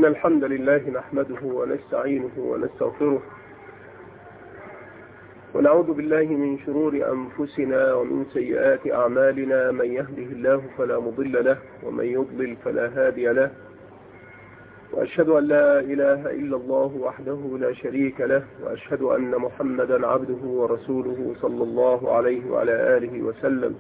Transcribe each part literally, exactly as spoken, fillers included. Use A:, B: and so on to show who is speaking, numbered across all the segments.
A: إن الحمد لله نحمده ونستعينه ونستغفره ونعوذ بالله من شرور أنفسنا ومن سيئات أعمالنا. من يهده الله فلا مضل له ومن يضلل فلا هادي له، وأشهد أن لا إله إلا الله وحده لا شريك له، وأشهد أن محمدا عبده ورسوله صلى الله عليه وعلى آله وسلم.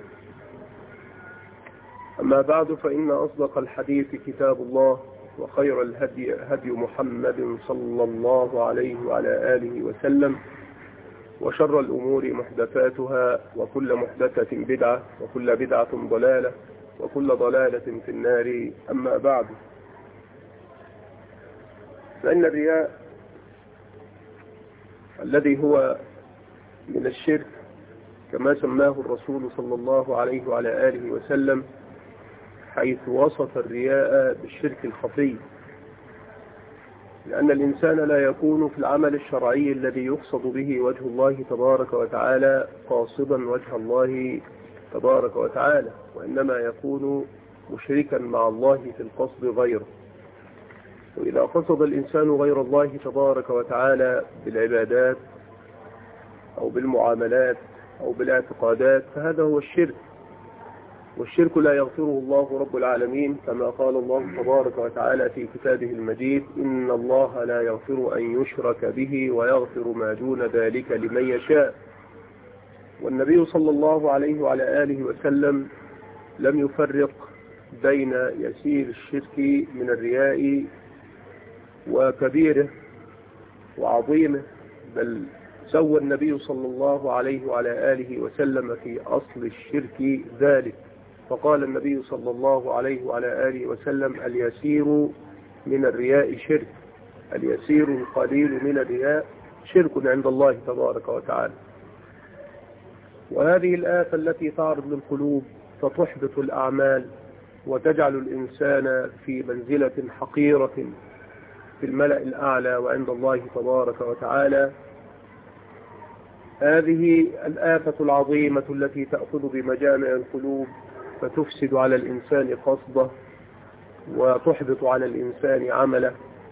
A: أما بعد، فإن أصدق الحديث كتاب الله، وخير الهدي هدي محمد صلى الله عليه وعلى آله وسلم، وشر الأمور محدثاتها، وكل محدثة بدعة، وكل بدعة ضلالة، وكل ضلالة في النار. أما بعد، فإن الرياء الذي هو من الشرك كما سماه الرسول صلى الله عليه وعلى آله وسلم، حيث وصف الرياء بالشرك الخفي، لأن الإنسان لا يكون في العمل الشرعي الذي يقصد به وجه الله تبارك وتعالى قاصدا وجه الله تبارك وتعالى، وإنما يكون مشركا مع الله في القصد غيره. وإذا قصد الإنسان غير الله تبارك وتعالى بالعبادات أو بالمعاملات أو بالاعتقادات فهذا هو الشرك، والشرك لا يغفره الله رب العالمين، كما قال الله تبارك وتعالى في كتابه المجيد: إن الله لا يغفر أن يشرك به ويغفر ما دون ذلك لمن يشاء. والنبي صلى الله عليه وعلى آله وسلم لم يفرق بين يسير الشرك من الرياء وكبيره وعظيمه، بل سوى النبي صلى الله عليه وعلى آله وسلم في أصل الشرك ذلك، فقال النبي صلى الله عليه وعلى آله وسلم: اليسير من الرياء شرك، اليسير القليل من الرياء شرك عند الله تبارك وتعالى. وهذه الآفة التي تعرض للقلوب فتحبط الأعمال وتجعل الإنسان في منزلة حقيرة في الملأ الأعلى وعند الله تبارك وتعالى، هذه الآفة العظيمة التي تأخذ بمجامع القلوب فتفسد على الإنسان قصده، وتحبط على الإنسان عمله،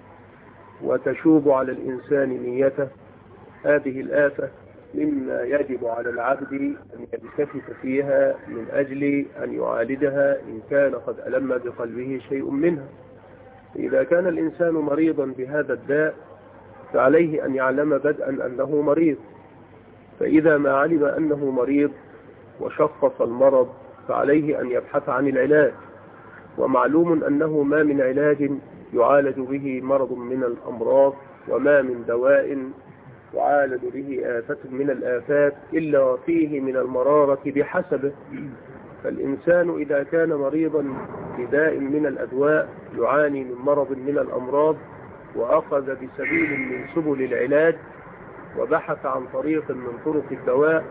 A: وتشوب على الإنسان نيته. هذه الآفة مما يجب على العبد أن يلتفت فيها من أجل أن يعالجها إن كان قد ألم بقلبه شيء منها. إذا كان الإنسان مريضا بهذا الداء فعليه أن يعلم بدءا أنه مريض، فإذا ما علم أنه مريض وشخص المرض فعليه أن يبحث عن العلاج. ومعلوم أنه ما من علاج يعالج به مرض من الأمراض، وما من دواء يعالج به آفة من الآفات إلا وفيه من المرارة بحسبه. فالإنسان إذا كان مريضا بداء من الأدواء يعاني من مرض من الأمراض وأخذ بسبيل من سبل العلاج وبحث عن طريق من طرق الدواء،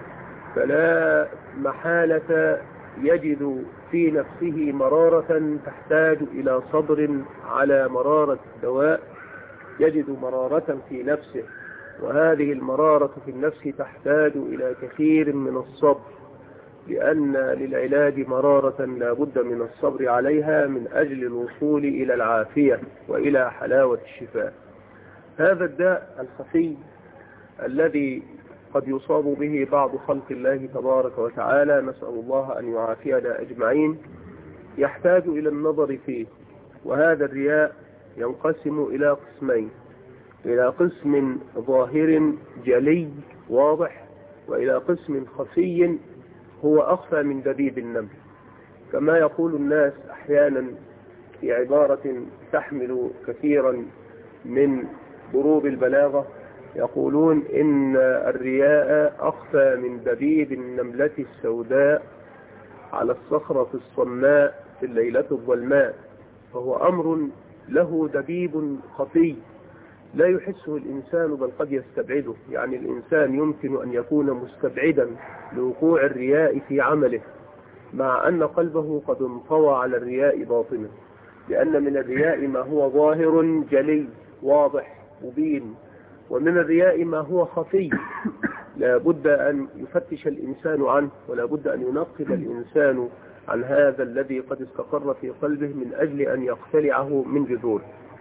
A: فلا محالة يجد في نفسه مرارة تحتاج إلى صبر على مرارة الدواء، يجد مرارة في نفسه، وهذه المرارة في النفس تحتاج إلى كثير من الصبر، لأن للعلاج مرارة لا بد من الصبر عليها من أجل الوصول إلى العافية وإلى حلاوة الشفاء. هذا الداء الخفي الذي قد يصاب به بعض خلق الله تبارك وتعالى، نسأل الله أن يعافينا أجمعين، يحتاج إلى النظر فيه. وهذا الرياء ينقسم إلى قسمين: إلى قسم ظاهر جلي واضح، وإلى قسم خفي هو أخفى من دبيب النمل، كما يقول الناس أحيانا في عبارة تحمل كثيرا من ضروب البلاغة، يقولون إن الرياء أخفى من دبيب النملة السوداء على الصخرة الصماء في الليلة الظلماء. فهو أمر له دبيب خفي لا يحسه الإنسان بل قد يستبعده. يعني الإنسان يمكن أن يكون مستبعدا لوقوع الرياء في عمله، مع أن قلبه قد انطوى على الرياء باطنا، لأن من الرياء ما هو ظاهر جلي واضح مبين، ومن الرياء ما هو خفي لا بد أن يفتش الإنسان عنه، ولا بد أن ينقب الإنسان عن هذا الذي قد استقر في قلبه من أجل أن يقتلعه من جذوره.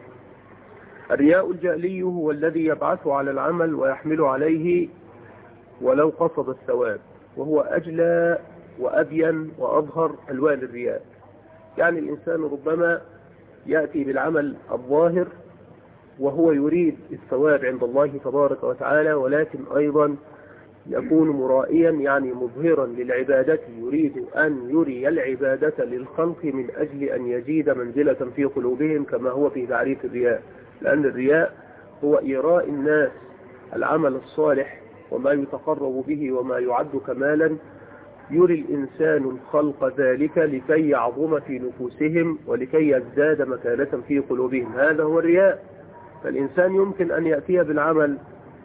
A: الرياء الجألي هو الذي يبعث على العمل ويحمل عليه ولو قصد الثواب، وهو أجلى وأبين وأظهر ألوان الرياء. يعني الإنسان ربما يأتي بالعمل الظاهر وهو يريد الثواب عند الله تبارك وتعالى، ولكن أيضا يكون مرائيا، يعني مظهرا للعبادة، يريد أن يري العبادة للخلق من أجل أن يزيد منزلة في قلوبهم، كما هو في تعريف الرياء. لأن الرياء هو إيراء الناس العمل الصالح وما يتقرب به وما يعد كمالا، يري الإنسان الخلق ذلك لكي يعظم في نفوسهم ولكي يزداد مكانة في قلوبهم. هذا هو الرياء. فالإنسان يمكن أن يأتي بالعمل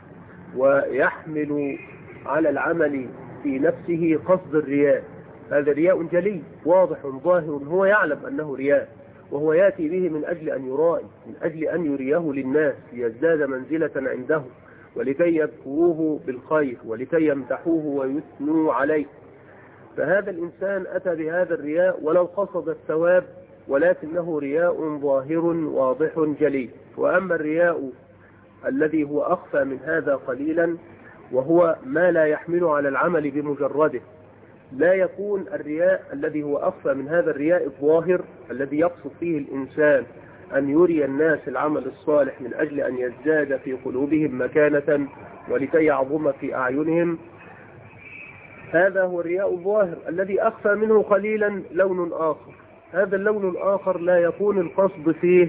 A: ويحمل على العمل في نفسه قصد الرياء، هذا رياء جلي واضح ظاهر، هو يعلم أنه رياء، وهو يأتي به من أجل أن يرائي، من أجل أن يريه للناس ليزداد منزلة عنده، ولكي يذكروه بالخير ولكي يمدحوه ويثنوا عليه. فهذا الإنسان أتى بهذا الرياء ولو قصد الثواب، ولكنه رياء ظاهر واضح جلي. وأما الرياء الذي هو أخفى من هذا قليلا، وهو ما لا يحمل على العمل بمجرده، لا يكون الرياء الذي هو أخفى من هذا الرياء الظاهر الذي يقصد فيه الإنسان أن يري الناس العمل الصالح من أجل أن يزداد في قلوبهم مكانة ولكي يعظم في أعينهم. هذا هو الرياء الظاهر الذي أخفى منه قليلا لون آخر. هذا اللون الآخر لا يكون القصد فيه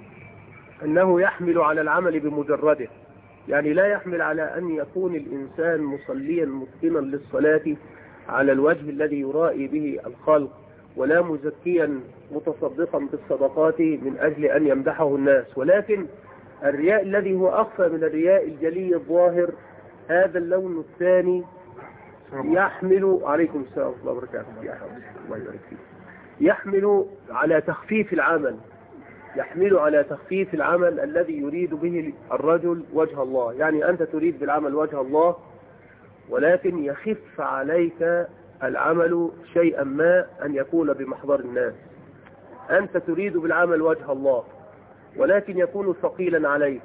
A: أنه يحمل على العمل بمجرده، يعني لا يحمل على أن يكون الإنسان مصليا متقنا للصلاة على الوجه الذي يرائي به الخلق، ولا مزكيا متصدقا بالصدقات من أجل أن يمدحه الناس. ولكن الرياء الذي هو أخفى من الرياء الجلي الظاهر، هذا اللون الثاني يحمل عليكم السلام ورحمة الله وبركاته، الله يبارك فيك، يحمل على تخفيف العمل، يحمل على تخفيف العمل الذي يريد به الرجل وجه الله. يعني أنت تريد بالعمل وجه الله، ولكن يخف عليك العمل شيئا ما أن يكون بمحضر الناس. أنت تريد بالعمل وجه الله، ولكن يكون ثقيلا عليك،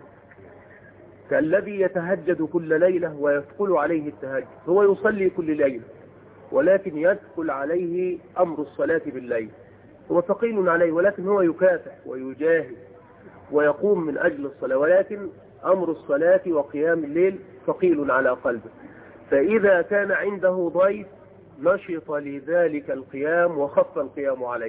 A: كالذي يتهجد كل ليلة ويثقل عليه التهجد. هو يصلي كل ليلة، ولكن يثقل عليه أمر الصلاة بالليل، هو ثقيل عليه، ولكن هو يكافح ويجاهد ويقوم من أجل الصلاة، ولكن أمر الصلاة وقيام الليل ثقيل على قلبه. فإذا كان عنده ضيف نشط لذلك القيام وخف القيام عليه.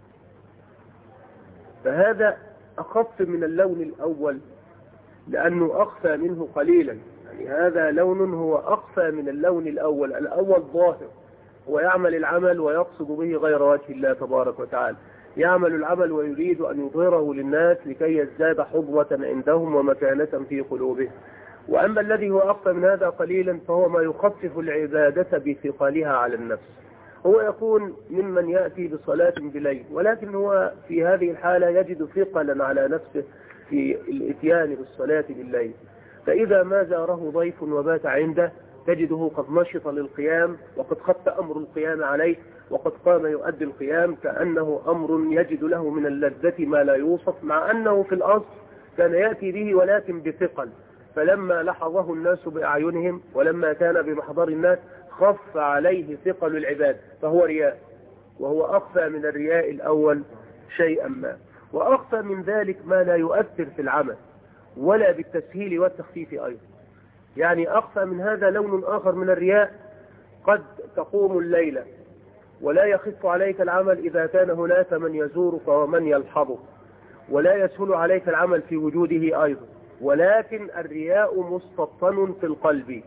A: فهذا أخف من اللون الأول لأنه أخفى منه قليلا، يعني هذا لون هو أخفى من اللون الأول. الأول ظاهر، ويعمل العمل ويقصد به غير وجه الله تبارك وتعالى، يعمل العمل ويريد أن يظهره للناس لكي يزداد حظوة عندهم ومكانة في قلوبهم. وأما الذي هو أخفى من هذا قليلا فهو ما يخفف العبادة بثقلها على النفس. هو يكون ممن يأتي بصلاة بليل، ولكن هو في هذه الحالة يجد ثقلا على نفسه في الاتيان بالصلاة بالليل. فإذا ما زاره ضيف وبات عنده تجده قد نشط للقيام، وقد خف أمر القيام عليه، وقد قام يؤدي القيام كأنه أمر يجد له من اللذة ما لا يوصف، مع أنه في الأصل كان يأتي به ولكن بثقل. فلما لحظه الناس بأعينهم ولما كان بمحضر الناس خف عليه ثقل العباد، فهو رياء، وهو أخفى من الرياء الأول شيئا ما. وأخفى من ذلك ما لا يؤثر في العمل ولا بالتسهيل والتخفيف أيضا. يعني أخفى من هذا لون آخر من الرياء، قد تقوم الليلة ولا يخف عليك العمل إذا كان هناك من يزورك ومن يلحظك، ولا يسهل عليك العمل في وجوده أيضا، ولكن الرياء مستبطن في القلب.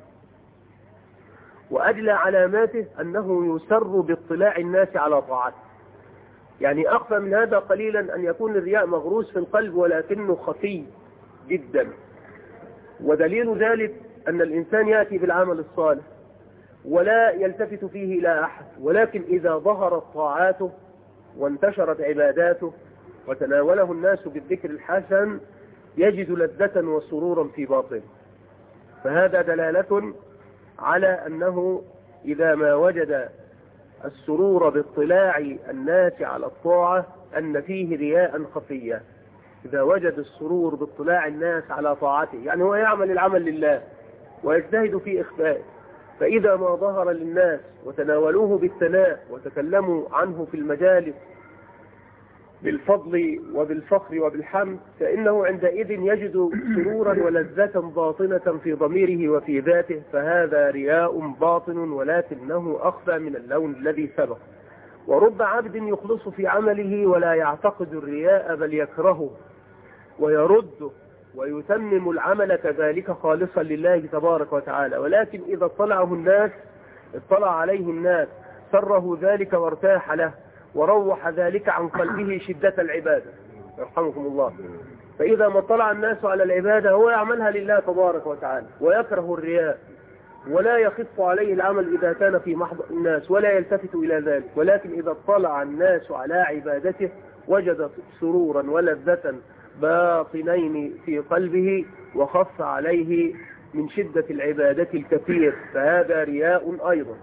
A: وأجلى علاماته أنه يسر باطلاع الناس على طاعته. يعني أخفى من هذا قليلا أن يكون الرياء مغروس في القلب ولكنه خفي جدا. ودليل ذلك أن الإنسان يأتي بالعمل الصالح ولا يلتفت فيه إلى أحد، ولكن إذا ظهرت طاعاته وانتشرت عباداته وتناوله الناس بالذكر الحسن يجد لذة وسرورا في باطنه. فهذا دلالة على أنه إذا ما وجد السرور باطلاع الناس على الطاعة أن فيه رياء خفيا. إذا وجد السرور باطلاع الناس على طاعته، يعني هو يعمل العمل لله ويجتهد في إخفائه، فإذا ما ظهر للناس وتناولوه بالثناء وتكلموا عنه في المجالس بالفضل وبالفخر وبالحمد، فإنه عندئذ يجد سرورا ولذة باطنة في ضميره وفي ذاته، فهذا رياء باطن ولكنه أخفى من اللون الذي سبق. ورب عبد يخلص في عمله ولا يعتقد الرياء بل يكرهه ويرده ويتمم العمل كذلك خالصا لله تبارك وتعالى، ولكن إذا اطلعه الناس اطلع عليه الناس سره ذلك وارتاح له وروح ذلك عن قلبه شدة العبادة، يرحمكم الله. فإذا ما اطلع الناس على العبادة هو يعملها لله تبارك وتعالى ويكره الرياء ولا يخف عليه العمل إذا كان في محضر الناس ولا يلتفت إلى ذلك، ولكن إذا اطلع الناس على عبادته وجد سرورا ولذة باطنين في قلبه وخف عليه من شدة العبادة الكثير، فهذا رياء أيضا.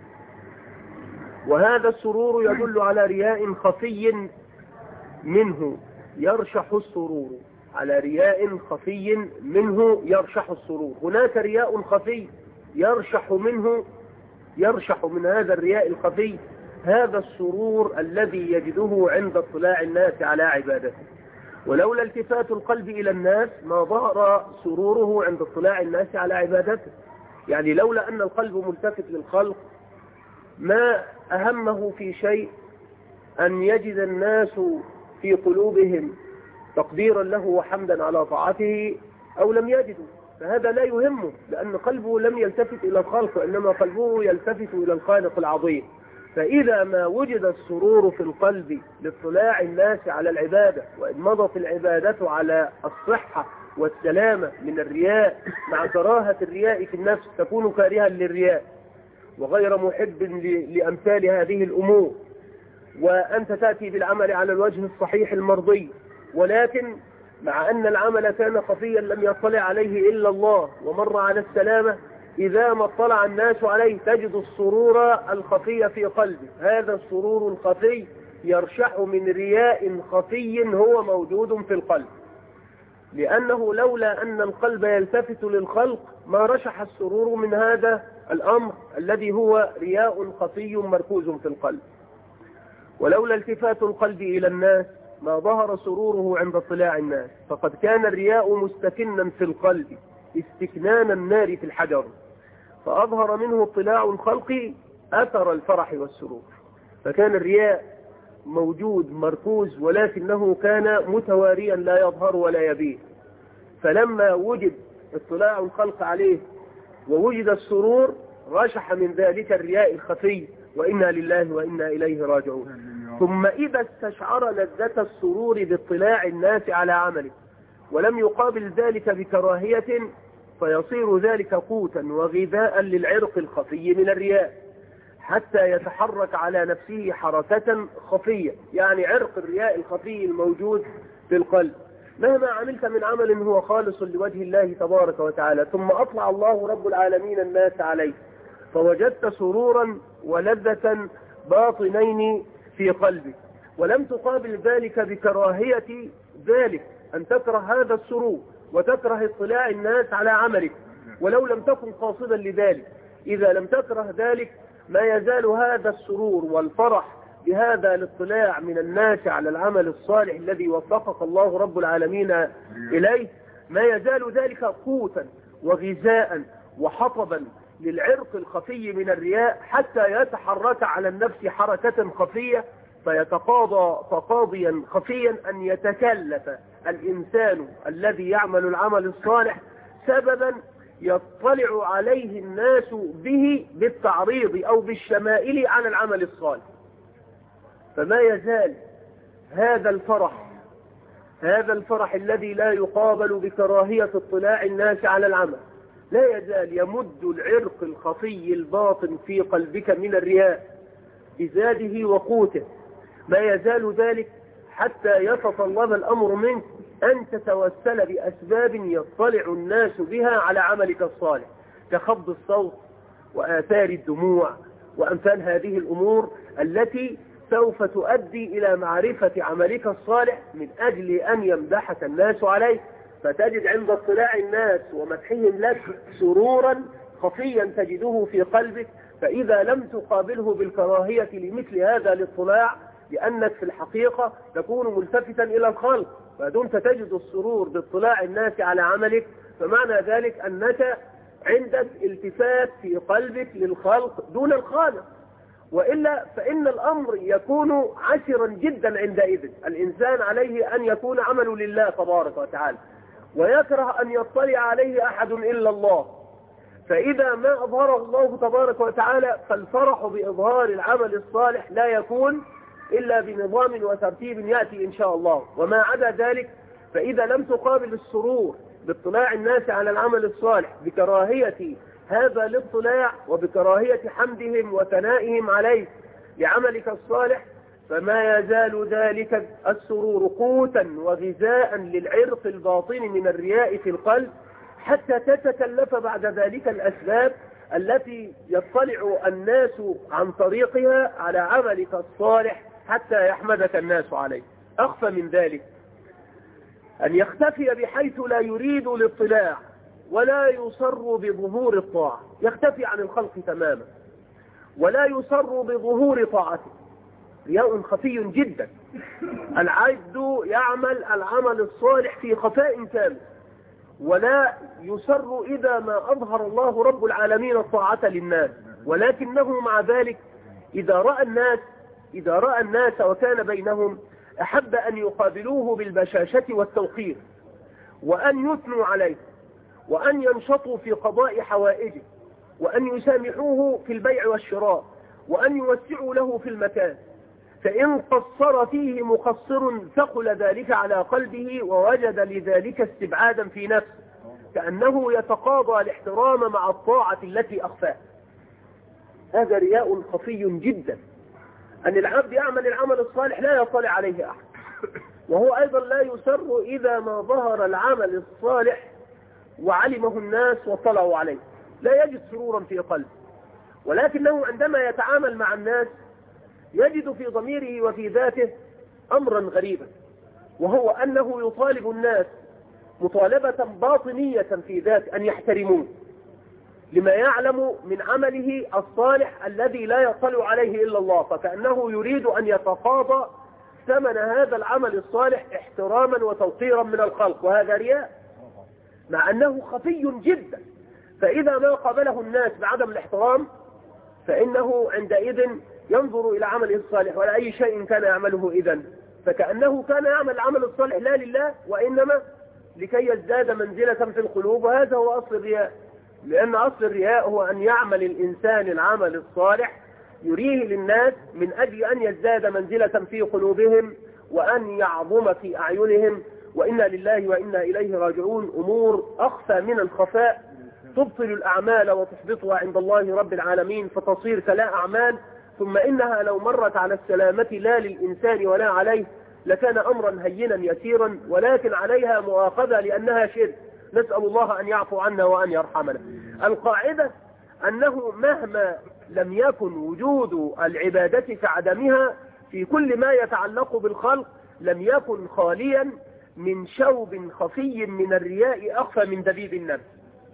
A: وهذا السرور يدل على رياء خفي منه يرشح السرور، على رياء خفي منه يرشح السرور. هناك رياء خفي يرشح منه يرشح من هذا الرياء الخفي هذا السرور الذي يجده عند اطلاع الناس على عبادته. ولولا التفات القلب إلى الناس ما ظهر سروره عند اطلاع الناس على عبادته. يعني لولا أن القلب ملتفت للخلق ما أهمه في شيء أن يجد الناس في قلوبهم تقديرا له وحمدا على طاعته أو لم يجدوا، فهذا لا يهمه، لأن قلبه لم يلتفت إلى الخلق وإنما قلبه يلتفت إلى الخالق العظيم. فإذا ما وجد السرور في القلب لاطلاع الناس على العبادة، وإن مضت العبادة على الصحة والسلامة من الرياء مع كراهة الرياء في النفس، تكون كارها للرياء وغير محب لأمثال هذه الأمور، وأنت تأتي بالعمل على الوجه الصحيح المرضي، ولكن مع أن العمل كان خفيا لم يطلع عليه إلا الله ومر على السلامة، إذا ما اطلع الناس عليه تجد السرور الخفي في قلبه. هذا السرور الخفي يرشح من رياء خفي هو موجود في القلب، لأنه لولا أن القلب يلتفت للخلق ما رشح السرور من هذا الأمر الذي هو رياء خفي مركوز في القلب. ولولا التفات القلب إلى الناس ما ظهر سروره عند اطلاع الناس، فقد كان الرياء مستكنا في القلب استكنان النار في الحجر، فأظهر منه اطلاع الخلق أثر الفرح والسرور. فكان الرياء موجود مركوز ولكنه كان متواريا لا يظهر ولا يبين، فلما وجد اطلاع الخلق عليه ووجد السرور رشح من ذلك الرياء الخفي، وإنا لله وإنا إليه راجعون. ثم إذا استشعر لذة السرور باطلاع الناس على عمله ولم يقابل ذلك بكراهية، فيصير ذلك قوتا وغذاء للعرق الخفي من الرياء حتى يتحرك على نفسه حركة خفية، يعني عرق الرياء الخفي الموجود في القلب. مهما عملت من عمل هو خالص لوجه الله تبارك وتعالى ثم أطلع الله رب العالمين الناس عليه فوجدت سرورا ولذة باطنين في قلبك، ولم تقابل ذلك بكراهية ذلك، أن تكره هذا السرور وتكره اطلاع الناس على عملك ولو لم تكن قاصدا لذلك. إذا لم تكره ذلك ما يزال هذا السرور والفرح بهذا الاطلاع من الناس على العمل الصالح الذي وفقك الله رب العالمين إليه، ما يزال ذلك قوتا وغذاء وحطبا للعرق الخفي من الرياء حتى يتحرك على النفس حركة خفية فيتقاضى تقاضيا خفيا أن يتكلف الإنسان الذي يعمل العمل الصالح سببا يطلع عليه الناس به بالتعريض أو بالشمائل على العمل الصالح. فما يزال هذا الفرح هذا الفرح الذي لا يقابل بكراهية اطلاع الناس على العمل لا يزال يمد العرق الخفي الباطن في قلبك من الرياء بزاده وقوته، ما يزال ذلك حتى يتطلب الأمر منك أن تتوسل بأسباب يطلع الناس بها على عملك الصالح كخفض الصوت وآثار الدموع وأمثال هذه الأمور التي سوف تؤدي إلى معرفة عملك الصالح من أجل أن يمدحك الناس عليه، فتجد عند اطلاع الناس ومدحهم لك سرورا خفيا تجده في قلبك، فإذا لم تقابله بالكراهية لمثل هذا الاطلاع، لأنك في الحقيقة تكون ملتفتا إلى الخلق، فدمت تجد السرور باطلاع الناس على عملك، فمعنى ذلك أنك عندك التفات في قلبك للخلق دون الخالق، وإلا فإن الأمر يكون عسرا جدا عندئذ. الإنسان عليه أن يكون عمل لله تبارك وتعالى، ويكره أن يطلع عليه أحد إلا الله، فإذا ما أظهره الله تبارك وتعالى فالفرح بإظهار العمل الصالح لا يكون إلا بنظام وترتيب يأتي إن شاء الله، وما عدا ذلك فإذا لم تقابل السرور باطلاع الناس على العمل الصالح بكراهية هذا الاطلاع وبكراهية حمدهم وثنائهم عليه لعملك الصالح، فما يزال ذلك السرور قوتا وغذاء للعرق الباطن من الرياء في القلب، حتى تتكلف بعد ذلك الأسباب التي يطلع الناس عن طريقها على عملك الصالح حتى يحمدك الناس عليه. أخفى من ذلك أن يختفي بحيث لا يريد الاطلاع ولا يصر بظهور الطاعة، يختفي عن الخلق تماما ولا يصر بظهور طاعته، رياء خفي جدا. العبد يعمل العمل الصالح في خفاء كامل، ولا يسر إذا ما أظهر الله رب العالمين الطاعة للناس، ولكنه مع ذلك إذا رأى الناس إذا رأى الناس وكان بينهم أحب أن يقابلوه بالبشاشة والتوقير، وأن يثنوا عليه، وأن ينشطوا في قضاء حوائجه، وأن يسامحوه في البيع والشراء، وأن يوسعوا له في المكان. فإن قصر فيه مقصر ثقل ذلك على قلبه ووجد لذلك استبعادا في نفسه، كأنه يتقاضى الاحترام مع الطاعة التي أخفاها. هذا رياء خفي جدا، أن العبد يعمل العمل الصالح لا يطلع عليه أحد، وهو أيضا لا يسر إذا ما ظهر العمل الصالح وعلمه الناس واطلعوا عليه، لا يجد سرورا في قلبه، ولكنه عندما يتعامل مع الناس يجد في ضميره وفي ذاته أمرا غريبا، وهو أنه يطالب الناس مطالبة باطنية في ذات أن يحترموه لما يعلم من عمله الصالح الذي لا يطلع عليه إلا الله، فكأنه يريد أن يتقاضى ثمن هذا العمل الصالح احتراما وتوقيرا من الخلق، وهذا رياء مع أنه خفي جدا. فإذا ما قابله الناس بعدم الاحترام فإنه عندئذ ينظر إلى عمله الصالح ولا أي شيء كان يعمله إذن، فكأنه كان يعمل العمل الصالح لا لله وإنما لكي يزداد منزلة في القلوب، وهذا هو أصل الرياء. لأن أصل الرياء هو أن يعمل الإنسان العمل الصالح يريه للناس من أجل أن يزداد منزلة في قلوبهم وأن يعظم في أعينهم، وإنا لله وإنا إليه راجعون. أمور أخفى من الخفاء تبطل الأعمال وتحبطها عند الله رب العالمين فتصير كلا أعمال، ثم إنها لو مرت على السلامة لا للإنسان ولا عليه لكان أمرا هينا يسيرا، ولكن عليها مؤاخذة لأنها شرك. نسأل الله أن يعفو عنا وأن يرحمنا. القاعدة أنه مهما لم يكن وجود العبادة كعدمها في كل ما يتعلق بالخلق لم يكن خاليا من شوب خفي من الرياء أخفى من دبيب النمل.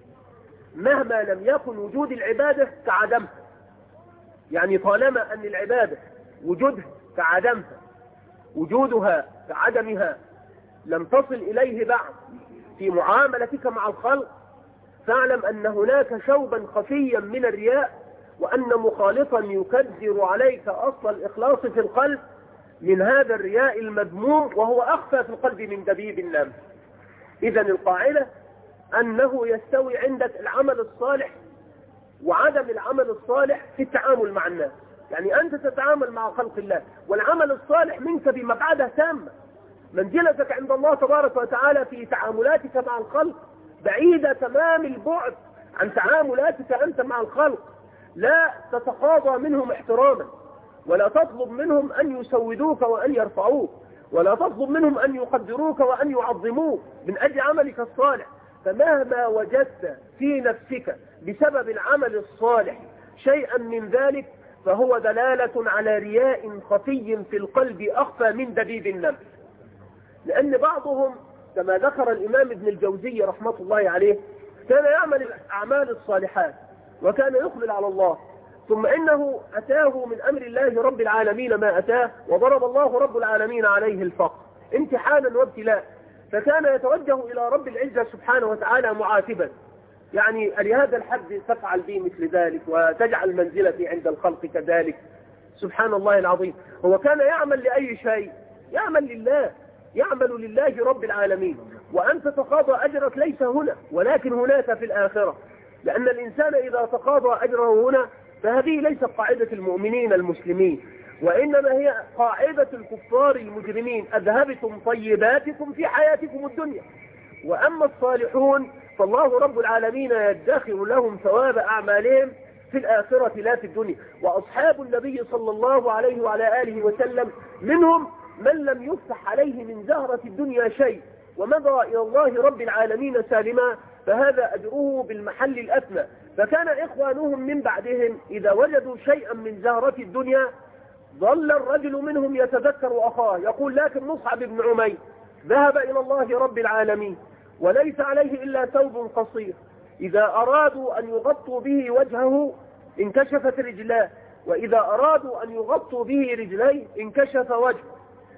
A: مهما لم يكن وجود العبادة كعدمها، يعني طالما أن العبادة وجودها كعدمها وجودها كعدمها لم تصل إليه بعد في معاملتك مع الخلق، فاعلم أن هناك شوبا خفيا من الرياء، وأن مخالطا يكدر عليك أصل الإخلاص في القلب من هذا الرياء المذموم، وهو أخفى في القلب من دبيب النمل. إذن القاعدة أنه يستوي عندك العمل الصالح وعدم العمل الصالح في التعامل مع الناس، يعني أنت تتعامل مع خلق الله والعمل الصالح منك بمبعدة تامة. منزلتك عند الله تبارك وتعالى في تعاملاتك مع الخلق بعيدة تمام البعد عن تعاملاتك أنت مع الخلق. لا تتقاضى منهم احتراما، ولا تطلب منهم أن يسودوك وأن يرفعوك، ولا تطلب منهم أن يقدروك وأن يعظموك من أجل عملك الصالح. فمهما وجدت في نفسك بسبب العمل الصالح شيئا من ذلك فهو دلالة على رياء خفي في القلب أخفى من دبيب النمل. لأن بعضهم كما ذكر الإمام ابن الجوزي رحمة الله عليه كان يعمل الأعمال الصالحات وكان يقبل على الله، ثم إنه أتاه من أمر الله رب العالمين ما أتاه، وضرب الله رب العالمين عليه الفقر امتحانا وابتلاء، فكان يتوجه إلى رب العزة سبحانه وتعالى معاتبا، يعني لهذا الحد تفعل بي مثل ذلك وتجعل منزلتي عند الخلق كذلك. سبحان الله العظيم. هو كان يعمل لأي شيء؟ يعمل لله، يعمل لله رب العالمين. وأن تتقاضى أجرك ليس هنا ولكن هناك في الآخرة، لأن الإنسان إذا تقاضى أجره هنا فهذه ليست قاعدة المؤمنين المسلمين، وإنما هي قاعدة الكفار المجرمين: أذهبتم طيباتكم في حياتكم الدنيا. وأما الصالحون فالله رب العالمين يدخر لهم ثواب أعمالهم في الآخرة لا في الدنيا. وأصحاب النبي صلى الله عليه وعلى آله وسلم منهم من لم يفتح عليه من زهرة الدنيا شيء ومضى إلى الله رب العالمين سالما، فهذا أجره بالمحل الأثنى. فكان إخوانهم من بعدهم إذا وجدوا شيئا من زهرة الدنيا ظل الرجل منهم يتذكر أخاه، يقول: لكن مصعب بن عمير ذهب إلى الله رب العالمين وليس عليه إلا ثوب قصير، إذا أرادوا أن يغطوا به وجهه انكشفت رجلاه، وإذا أرادوا أن يغطوا به رجليه انكشف وجهه،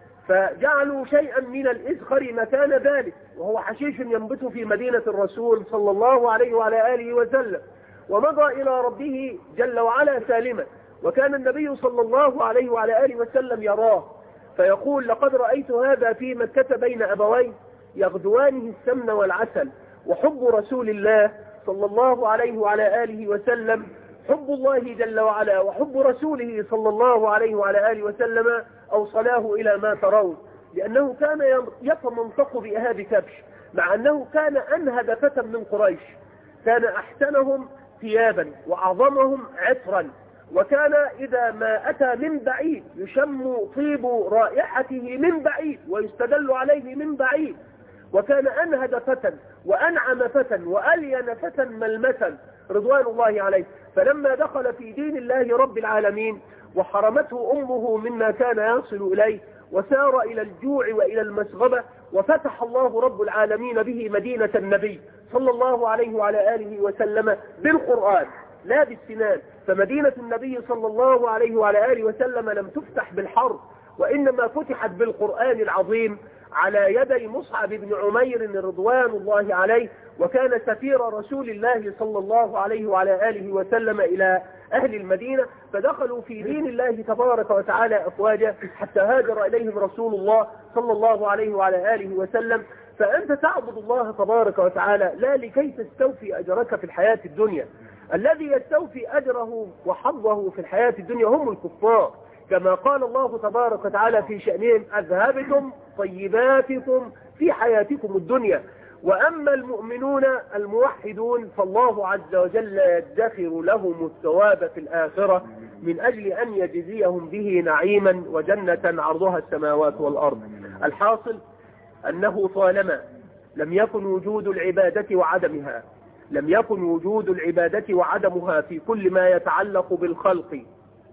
A: فجعلوا شيئا من الإزخر مكان ذلك، وهو حشيش ينبت في مدينة الرسول صلى الله عليه وعلى آله وسلم، ومضى إلى ربه جل وعلا سالما. وكان النبي صلى الله عليه وعلى آله وسلم يراه فيقول: لقد رأيت هذا في مكة بين أبوين يغدوانه السمن والعسل. وحب رسول الله صلى الله عليه وعلى آله وسلم حب الله جل وعلا وحب رسوله صلى الله عليه وعلى آله وسلم أوصلاه إلى ما ترون، لأنه كان يتمنطق بإهاب كبش، مع أنه كان أنهد فتى من قريش، كان أحسنهم ثيابا وأعظمهم عطرا، وكان إذا ما أتى من بعيد يشم طيب رائحته من بعيد ويستدل عليه من بعيد، وكان أنهد فتى وأنعم فتى وألين فتى ملمسا رضوان الله عليه. فلما دخل في دين الله رب العالمين وحرمته أمه مما كان يصل إليه وسار إلى الجوع وإلى المسغبة، وفتح الله رب العالمين به مدينة النبي صلى الله عليه وعلى آله وسلم بالقرآن لا بالسنان. فمدينة النبي صلى الله عليه وعلى آله وسلم لم تفتح بالحرب، وإنما فتحت بالقرآن العظيم على يدي مصعب بن عمير رضوان الله عليه، وكان سفير رسول الله صلى الله عليه وعلى آله وسلم إلى أهل المدينة، فدخلوا في دين الله تبارك وتعالى أفواجا حتى هاجر إليهم رسول الله صلى الله عليه وعلى آله وسلم. فأنت تعبد الله تبارك وتعالى لا لكي تستوفي أجرك في الحياة الدنيا، الذي يستوفي أجره وحظه في الحياة الدنيا هم الكفار، كما قال الله تبارك وتعالى في شأنهم: أذهبتم طيباتكم في حياتكم الدنيا. وأما المؤمنون الموحدون فالله عز وجل يدخر لهم الثواب في الآخرة من أجل أن يجزيهم به نعيما وجنة عرضها السماوات والأرض. الحاصل أنه طالما لم يكن وجود العبادة وعدمها لم يكن وجود العبادة وعدمها في كل ما يتعلق بالخلق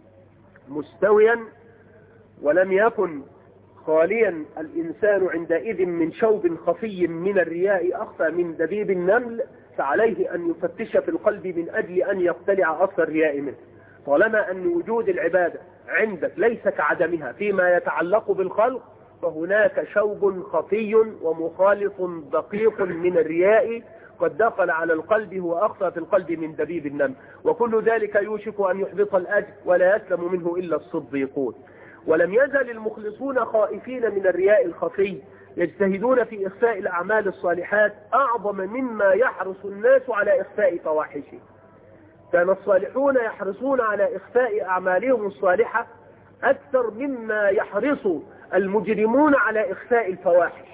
A: مستويا، ولم يكن خاليا الإنسان عندئذ من شوب خفي من الرياء أخفى من دبيب النمل، فعليه أن يفتش في القلب من أجل أن يقتلع أصل الرياء منه. طالما أن وجود العبادة عندك ليس كعدمها فيما يتعلق بالخلق، فهناك شوب خفي ومخالط دقيق من الرياء قد دخل على القلب هو أخفى في القلب من دبيب النمل، وكل ذلك يوشك أن يحبط الأجر ولا يسلم منه إلا الصديقون. ولم يزل المخلصون خائفين من الرياء الخفي يجتهدون في إخفاء الأعمال الصالحات أعظم مما يحرص الناس على إخفاء فواحشه. كان الصالحون يحرصون على إخفاء أعمالهم الصالحة أكثر مما يحرص المجرمون على إخفاء الفواحش.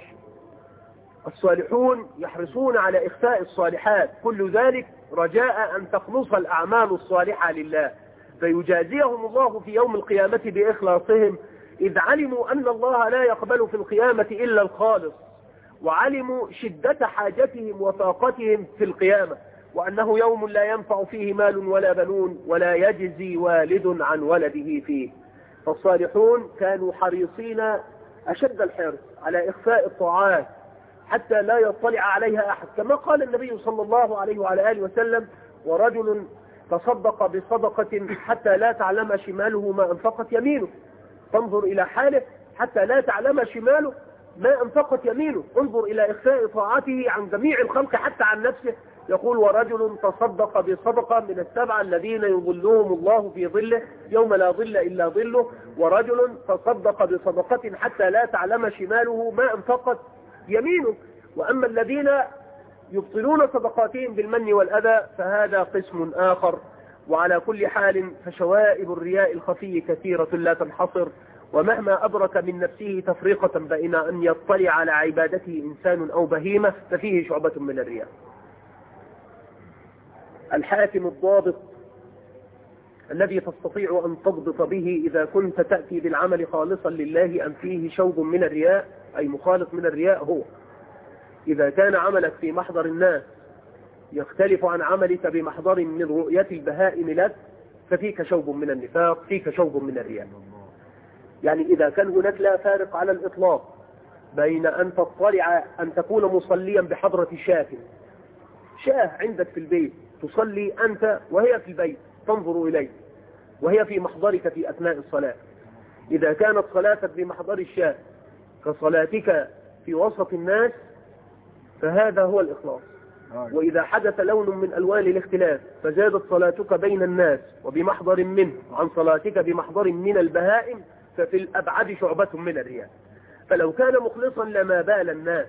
A: الصالحون يحرصون على إخفاء الصالحات، كل ذلك رجاء أن تخلص الأعمال الصالحة لله، فيجازيهم الله في يوم القيامة بإخلاصهم، إذ علموا أن الله لا يقبل في القيامة إلا الخالص، وعلموا شدة حاجتهم وطاقتهم في القيامة، وأنه يوم لا ينفع فيه مال ولا بنون ولا يجزي والد عن ولده فيه. فالصالحون كانوا حريصين أشد الحرص على إخفاء الطاعات حتى لا يطلع عليها أحد، كما قال النبي صلى الله عليه وعلى آله وسلم: ورجل تصدق بصدقة حتى لا تعلم شماله ما أنفقت يمينه. تنظر إلى حاله حتى لا تعلم شماله ما أنفقت يمينه. انظر إلى إخفاء طاعته عن جميع الخلق حتى عن نفسه. يقول: ورجل تصدق بصدقة من السبعة الذين يظلهم الله في ظله يوم لا ظل إلا ظله. ورجل تصدق بصدقة حتى لا تعلم شماله ما أنفقت يمينه. وأما الذين يبطلون صدقاتهم بالمن والأذى فهذا قسم آخر. وعلى كل حال فشوائب الرياء الخفي كثيرة لا تنحصر، ومهما أدرك من نفسه تفريقة بين أن يطلع على عبادته إنسان أو بهيمة ففيه شعبة من الرياء. الحاكم الضابط الذي تستطيع أن تضبط به إذا كنت تأتي بالعمل خالصا لله أم فيه شوب من الرياء أي مخالط من الرياء، هو إذا كان عملك في محضر الناس يختلف عن عملك بمحضر من رؤية البهائم لك ففيك شوب من النفاق، فيك شوب من الرياء. يعني إذا كان هناك لا فارق على الإطلاق بين أن تطلع أن تكون مصليا بحضرة شاة شاه عندك في البيت تصلي أنت وهي في البيت تنظر إليه وهي في محضرك في أثناء الصلاة، إذا كانت صلاتك بمحضر الشاه كصلاتك في وسط الناس فهذا هو الإخلاص. وإذا حدث لون من ألوان الاختلاف فزادت صلاتك بين الناس وبمحضر منه عن صلاتك بمحضر من البهائم ففي الأبعد شعبة من الرياء. فلو كان مخلصا لما بال الناس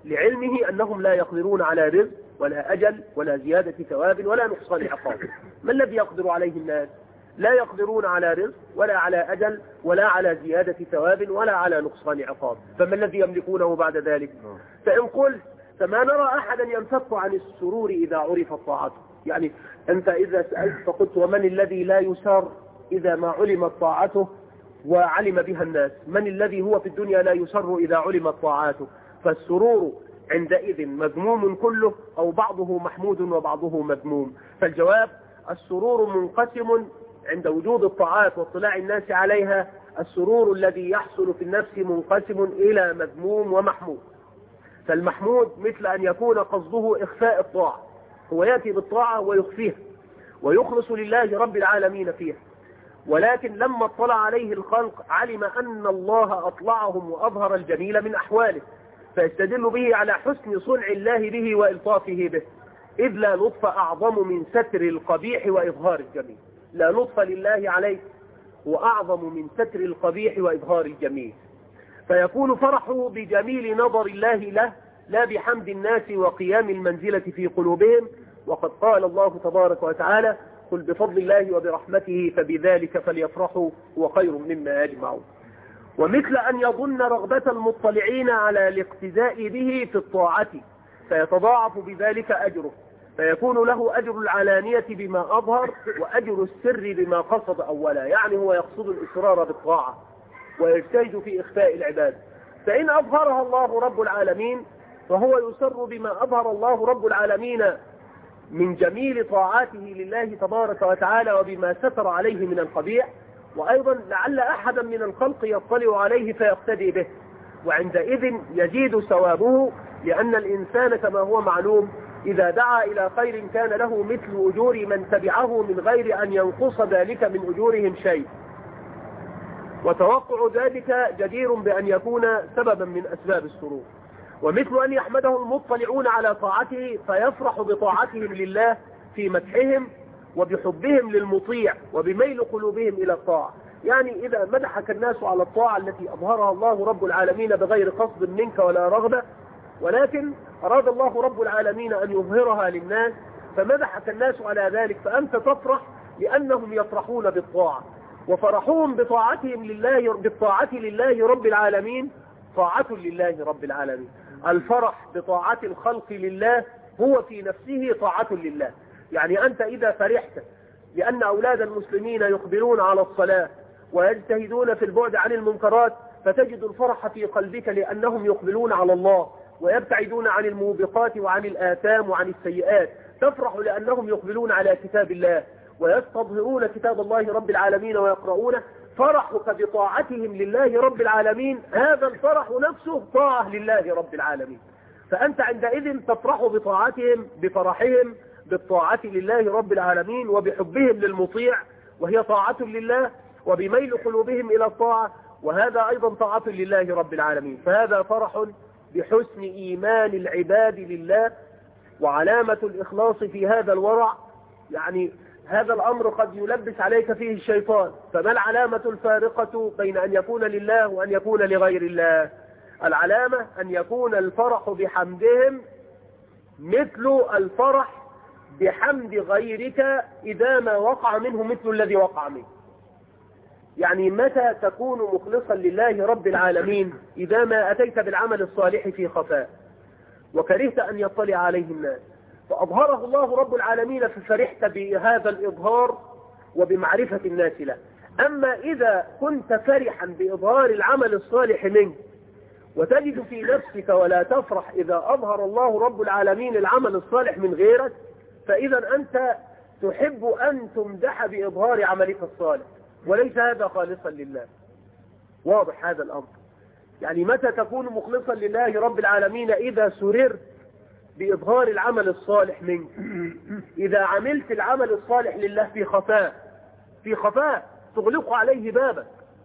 A: لعلمه أنهم لا يقدرون على رزق ولا أجل ولا زيادة ثواب ولا نقصان عقاب. ما الذي يقدر عليه الناس؟ لا يقدرون على رزق ولا على أجل ولا على زيادة ثواب ولا على نقصان عقاب، فما الذي يملكونه بعد ذلك؟ فإن قلت فما نرى أحدا ينفك عن السرور إذا عرف طاعته. يعني أنت إذا سألت فقلت: ومن الذي لا يسر إذا ما علمت طاعته وعلم بها الناس؟ من الذي هو في الدنيا لا يسر إذا علمت طاعته؟ فالسرور عندئذ مذموم كله أو بعضه محمود وبعضه مذموم. فالجواب: السرور منقسم عند وجود الطاعات واطلاع الناس عليها. السرور الذي يحصل في النفس منقسم إلى مذموم ومحمود. فالمحمود مثل أن يكون قصده إخفاء الطاعة، هو يأتي بالطاعة ويخفيها ويخلص لله رب العالمين فيها، ولكن لما اطلع عليه الخلق علم أن الله أطلعهم وأظهر الجميل من أحواله فيستدل به على حسن صنع الله به وإلطافه به، إذ لا لطف أعظم من ستر القبيح وإظهار الجميل. لا لطف لله عليه وأعظم من ستر القبيح وإظهار الجميل. فيكون فرحه بجميل نظر الله له لا بحمد الناس وقيام المنزلة في قلوبهم. وقد قال الله تبارك وتعالى: قل بفضل الله وبرحمته فبذلك فليفرحوا هو خير مما يجمعون. ومثل أن يظن رغبة المطلعين على الاقتداء به في الطاعة فيتضاعف بذلك أجره، فيكون له أجر العلانية بما أظهر وأجر السر بما قصد أولا. يعني هو يقصد الإصرار بالطاعة ويجتهد في إخفاء العباد، فإن أظهرها الله رب العالمين فهو يسر بما أظهر الله رب العالمين من جميل طاعاته لله تبارك وتعالى وبما ستر عليه من القبيح، وأيضا لعل أحدا من الخلق يطلع عليه فيقتدي به، وعندئذ يزيد ثوابه، لأن الإنسان كما هو معلوم إذا دعا إلى خير كان له مثل أجور من تبعه من غير أن ينقص ذلك من أجورهم شيء، وتوقع ذلك جدير بأن يكون سببا من أسباب السرور. ومثل أن يحمده المطلعون على طاعته فيفرح بطاعتهم لله في مدحهم وبحبهم للمطيع وبميل قلوبهم إلى الطاعة. يعني إذا مدحك الناس على الطاعة التي أظهرها الله رب العالمين بغير قصد منك ولا رغبة، ولكن أراد الله رب العالمين أن يظهرها للناس فمدحك الناس على ذلك، فأنت تفرح لأنهم يفرحون بالطاعة، وفرحهم بطاعتهم لله بالطاعة لله رب العالمين طاعة لله رب العالمين. الفرح بطاعة الخلق لله هو في نفسه طاعة لله. يعني أنت إذا فرحت لأن أولاد المسلمين يقبلون على الصلاة ويجتهدون في البعد عن المنكرات فتجد الفرح في قلبك لأنهم يقبلون على الله، ويبتعدون عن الموبقات وعن الآثام وعن السيئات. تفرح لأنهم يقبلون على كتاب الله ويستظهرون كتاب الله رب العالمين ويقرؤونه. فرحك بطاعتهم لله رب العالمين هذا الفرح نفسه طاعة لله رب العالمين، فأنت عندئذ تفرح بطاعتهم بفرحهم بالطاعة لله رب العالمين وبحبهم للمطيع وهي طاعة لله، وبميل قلوبهم إلى الطاعة وهذا أيضا طاعة لله رب العالمين. فهذا فرح بحسن إيمان العباد لله وعلامة الإخلاص في هذا الورع. يعني هذا الأمر قد يلبس عليك فيه الشيطان، فما العلامة الفارقة بين أن يكون لله وأن يكون لغير الله؟ العلامة أن يكون الفرح بحمدهم مثل الفرح بحمد غيرك إذا ما وقع منه مثل الذي وقع منه. يعني متى تكون مخلصا لله رب العالمين؟ إذا ما أتيت بالعمل الصالح في خفاء وكرهت أن يطلع عليه الناس فأظهره الله رب العالمين ففرحت بهذا الإظهار وبمعرفة الناس له. أما إذا كنت فرحا بإظهار العمل الصالح منك وتجد في نفسك ولا تفرح إذا أظهر الله رب العالمين العمل الصالح من غيرك، فإذا أنت تحب أن تمدح بإظهار عملك الصالح وليس هذا خالصا لله. واضح هذا الأمر؟ يعني متى تكون مخلصا لله رب العالمين؟ إذا سررت بإظهار العمل الصالح منك. إذا عملت العمل الصالح لله في خفاء في خفاء تغلق عليه بابك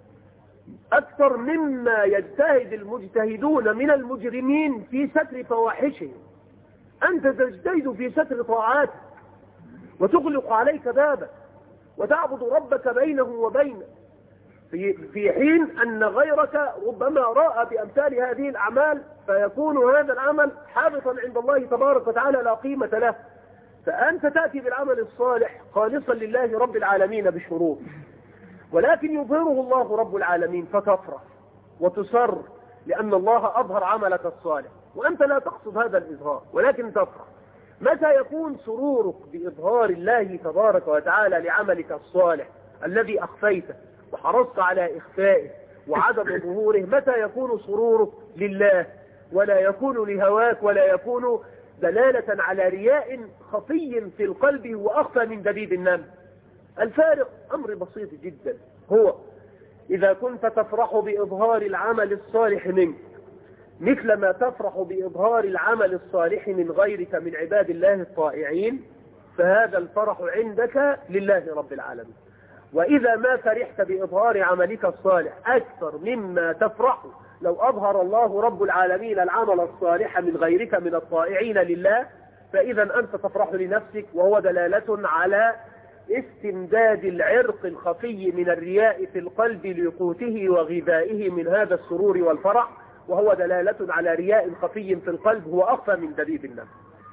A: أكثر مما يجتهد المجتهدون من المجرمين في ستر فواحشهم. أنت تجتهد في ستر طاعاتك وتغلق عليك بابك وتعبد ربك بينه وبينه، في في حين أن غيرك ربما رأى بأمثال هذه الأعمال فيكون هذا العمل حابطا عند الله تبارك وتعالى لا قيمة له. فأنت تأتي بالعمل الصالح خالصا لله رب العالمين بشروط، ولكن يظهره الله رب العالمين فتفرح وتسر لأن الله أظهر عملك الصالح وأنت لا تقصد هذا الإظهار ولكن تفرح. متى يكون سرورك بإظهار الله تبارك وتعالى لعملك الصالح الذي أخفيته وحرصت على إخفائه وعدم ظهوره؟ متى يكون سرورك لله ولا يكون لهواك ولا يكون دلالة على رياء خفي في القلب وأخفى من دبيب النمل؟ الفارق أمر بسيط جدا، هو إذا كنت تفرح بإظهار العمل الصالح منك مثل ما تفرح بإظهار العمل الصالح من غيرك من عباد الله الطائعين فهذا الفرح عندك لله رب العالمين. وإذا ما فرحت بإظهار عملك الصالح أكثر مما تفرح لو أظهر الله رب العالمين العمل الصالح من غيرك من الطائعين لله فإذا أنت تفرح لنفسك، وهو دلالة على استمداد العرق الخفي من الرياء في القلب لقوته وغذائه من هذا السرور والفرح، وهو دلالة على رياء خفي في القلب هو أخفى من دبيب النمل.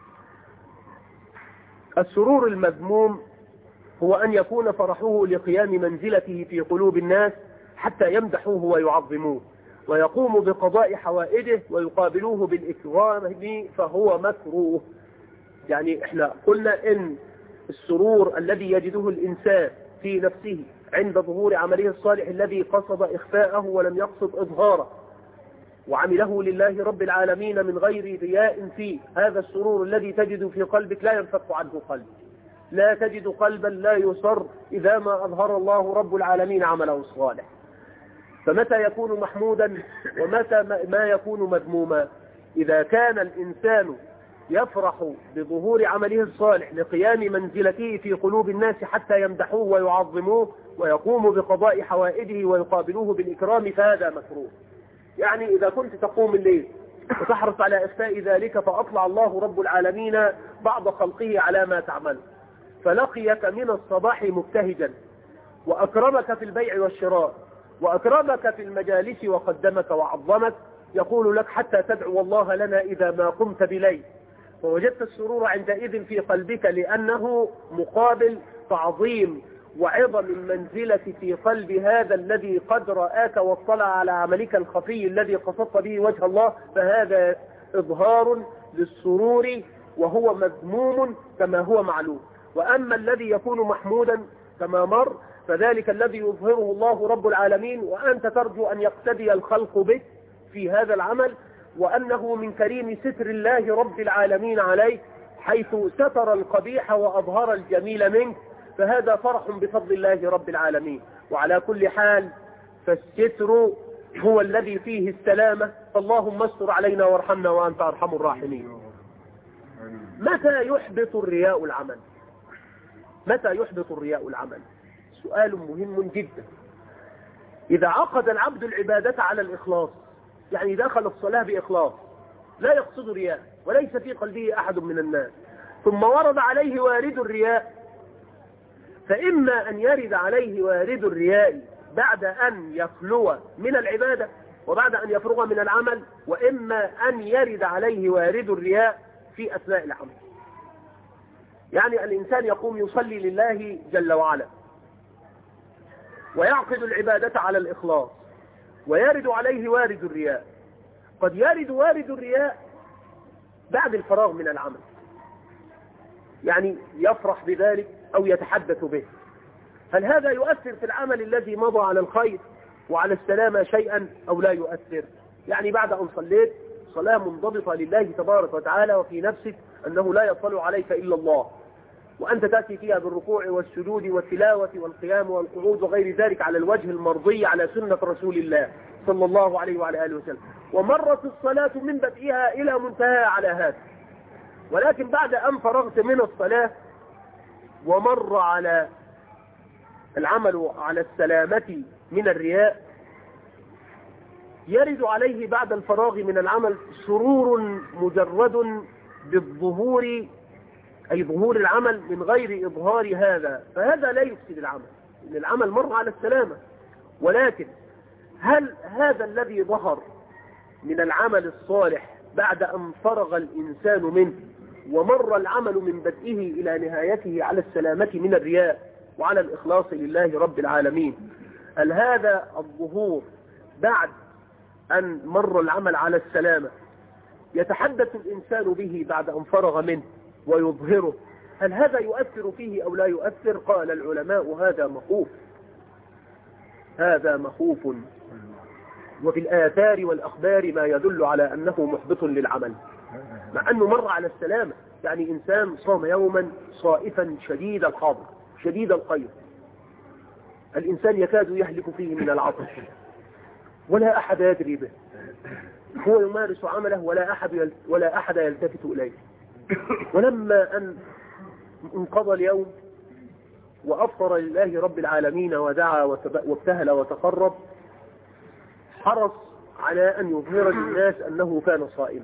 A: السرور المذموم هو أن يكون فرحه لقيام منزلته في قلوب الناس حتى يمدحوه ويعظموه ويقوموا بقضاء حوائجه ويقابلوه بالإكرام، فهو مكروه. يعني احنا قلنا ان السرور الذي يجده الإنسان في نفسه عند ظهور عمله الصالح الذي قصد إخفاءه ولم يقصد إظهاره وعمله لله رب العالمين من غير رياء فيه، هذا السرور الذي تجد في قلبك لا ينفك عنه قلب. لا تجد قلبا لا يصر إذا ما أظهر الله رب العالمين عمله الصالح. فمتى يكون محمودا ومتى ما يكون مذموما؟ إذا كان الإنسان يفرح بظهور عمله الصالح لقيام منزلته في قلوب الناس حتى يمدحوه ويعظموه ويقوموا بقضاء حوائجه ويقابلوه بالإكرام فهذا مكروه. يعني إذا كنت تقوم الليل وتحرص على إخفاء ذلك فأطلع الله رب العالمين بعض خلقه على ما تعمل فلقيك من الصباح مبتهجا وأكرمك في البيع والشراء وأكرمك في المجالس وقدمك وعظمك، يقول لك حتى تدعو الله لنا إذا ما قمت بليل، فوجدت السرور عندئذ في قلبك لأنه مقابل تعظيم وعظم المنزلة في قلب هذا الذي قد رآك واطلع على عملك الخفي الذي قصدت به وجه الله، فهذا إظهار للسرور وهو مذموم كما هو معلوم. وأما الذي يكون محمودا كما مر فذلك الذي يظهره الله رب العالمين وأنت ترجو أن يقتدي الخلق بك في هذا العمل، وأنه من كريم ستر الله رب العالمين عليك حيث ستر القبيح وأظهر الجميل منك، فهذا فرح بفضل الله رب العالمين. وعلى كل حال فالستر هو الذي فيه السلامة، فاللهم استر علينا وارحمنا وأنت أرحم الراحمين. متى يحبط الرياء العمل؟ متى يحبط الرياء العمل؟ سؤال مهم جدا. إذا عقد العبد العبادة على الإخلاص، يعني دخل الصلاة بإخلاص لا يقصد رياء وليس في قلبه أحد من الناس، ثم ورد عليه وارد الرياء، فإما أن يرد عليه وارد الرياء بعد أن يخلو من العبادة وبعد أن يفرغ من العمل، وإما أن يرد عليه وارد الرياء في أثناء العمل. يعني الإنسان يقوم يصلي لله جل وعلا ويعقد العبادة على الإخلاص ويرد عليه وارد الرياء. قد يرد وارد الرياء بعد الفراغ من العمل، يعني يفرح بذلك أو يتحدث به. هل هذا يؤثر في العمل الذي مضى على الخير وعلى السلامة شيئا أو لا يؤثر؟ يعني بعد أن صليت صلاة منضبطة لله تبارك وتعالى وفي نفسك أنه لا يطلع عليك إلا الله، وأنت تأتي فيها بالركوع والسجود والتلاوة والقيام والقعود وغير ذلك على الوجه المرضي على سنة رسول الله صلى الله عليه وعلى آله وسلم، ومرت الصلاة من بدئها إلى منتهى على هذا، ولكن بعد أن فرغت من الصلاة ومر على العمل على السلامة من الرياء، يرد عليه بعد الفراغ من العمل سرور مجرد بالظهور، أي ظهور العمل من غير إظهار هذا، فهذا لا يفسد العمل، إن العمل مر على السلامة. ولكن هل هذا الذي ظهر من العمل الصالح بعد أن فرغ الإنسان منه ومر العمل من بدئه إلى نهايته على السلامة من الرياء وعلى الإخلاص لله رب العالمين، هل هذا الظهور بعد أن مر العمل على السلامة يتحدث الإنسان به بعد أن فرغ منه ويظهره، هل هذا يؤثر فيه أو لا يؤثر؟ قال العلماء هذا مخوف، هذا مخوف، وفي الآثار والأخبار ما يدل على أنه محبط للعمل، مع أنه مر على السلامة. يعني إنسان صام يوما صائفا شديد الحر شديد القيظ، الإنسان يكاد يهلك فيه من العطش ولا أحد يدري به، هو يمارس عمله ولا أحد ولا أحد يلتفت إليه. ولما أن انقضى اليوم وأفطر لله رب العالمين ودعا وابتهل وتقرب، حرص على أن يظهر للناس أنه كان صائما.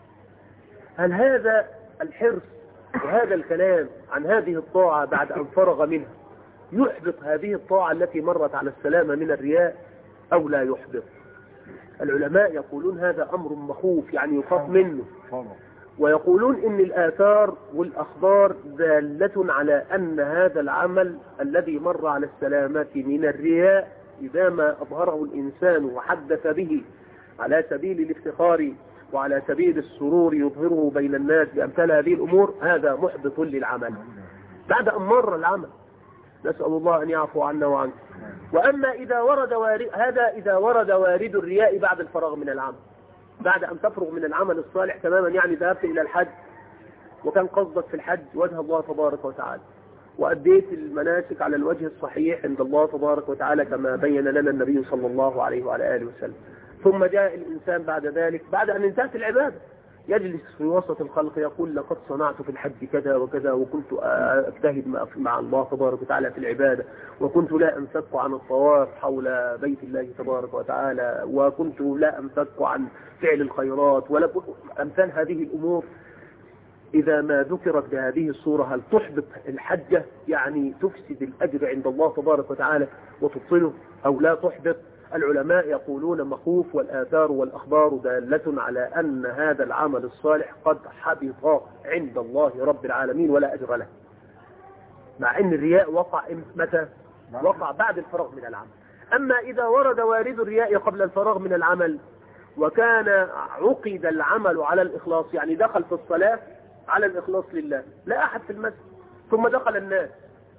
A: هل هذا الحرص وهذا الكلام عن هذه الطاعة بعد أن فرغ منها يحبط هذه الطاعة التي مرت على السلامة من الرياء أو لا يحبط؟ العلماء يقولون هذا أمر مخوف، يعني يخاف منه، ويقولون إن الآثار والأخبار دالة على أن هذا العمل الذي مر على السلامة من الرياء إذا ما أظهره الإنسان وحدث به على سبيل الافتخار وعلى سبيل السرور يظهره بين الناس بأمثال هذه الأمور، هذا محبط للعمل بعد أن مر العمل. نسأل الله أن يعفو عنا وعنك. وأما إذا ورد وارد، هذا إذا ورد وارد الرياء بعد الفراغ من العمل، بعد أن تفرغ من العمل الصالح تماما، يعني ذهبت إلى الحج وكان قصدك في الحج وجه الله تبارك وتعالى، وأديت المناسك على الوجه الصحيح عند الله تبارك وتعالى كما بين لنا النبي صلى الله عليه وعلى آله وسلم، ثم جاء الإنسان بعد ذلك بعد أن انتهت العبادة يجلس في وسط الخلق يقول لقد صنعت في الحج كذا وكذا، وكنت أجتهد مع الله تبارك وتعالى في العبادة، وكنت لا أنفك عن الطواف حول بيت الله تبارك وتعالى، وكنت لا أنفك عن فعل الخيرات، ولا أمثال هذه الأمور. إذا ما ذكرت بهذه الصورة هل تحبط الحجة، يعني تفسد الأجر عند الله تبارك وتعالى وتبطله، أو لا تحبط؟ العلماء يقولون مخوف، والآثار والأخبار دالة على أن هذا العمل الصالح قد حبط عند الله رب العالمين ولا أجر له، مع أن الرياء وقع متى؟ وقع بعد الفراغ من العمل. أما إذا ورد وارد الرياء قبل الفراغ من العمل وكان عقد العمل على الإخلاص، يعني دخل في الصلاة على الإخلاص لله، لا أحد في المسجد، ثم دخل الناس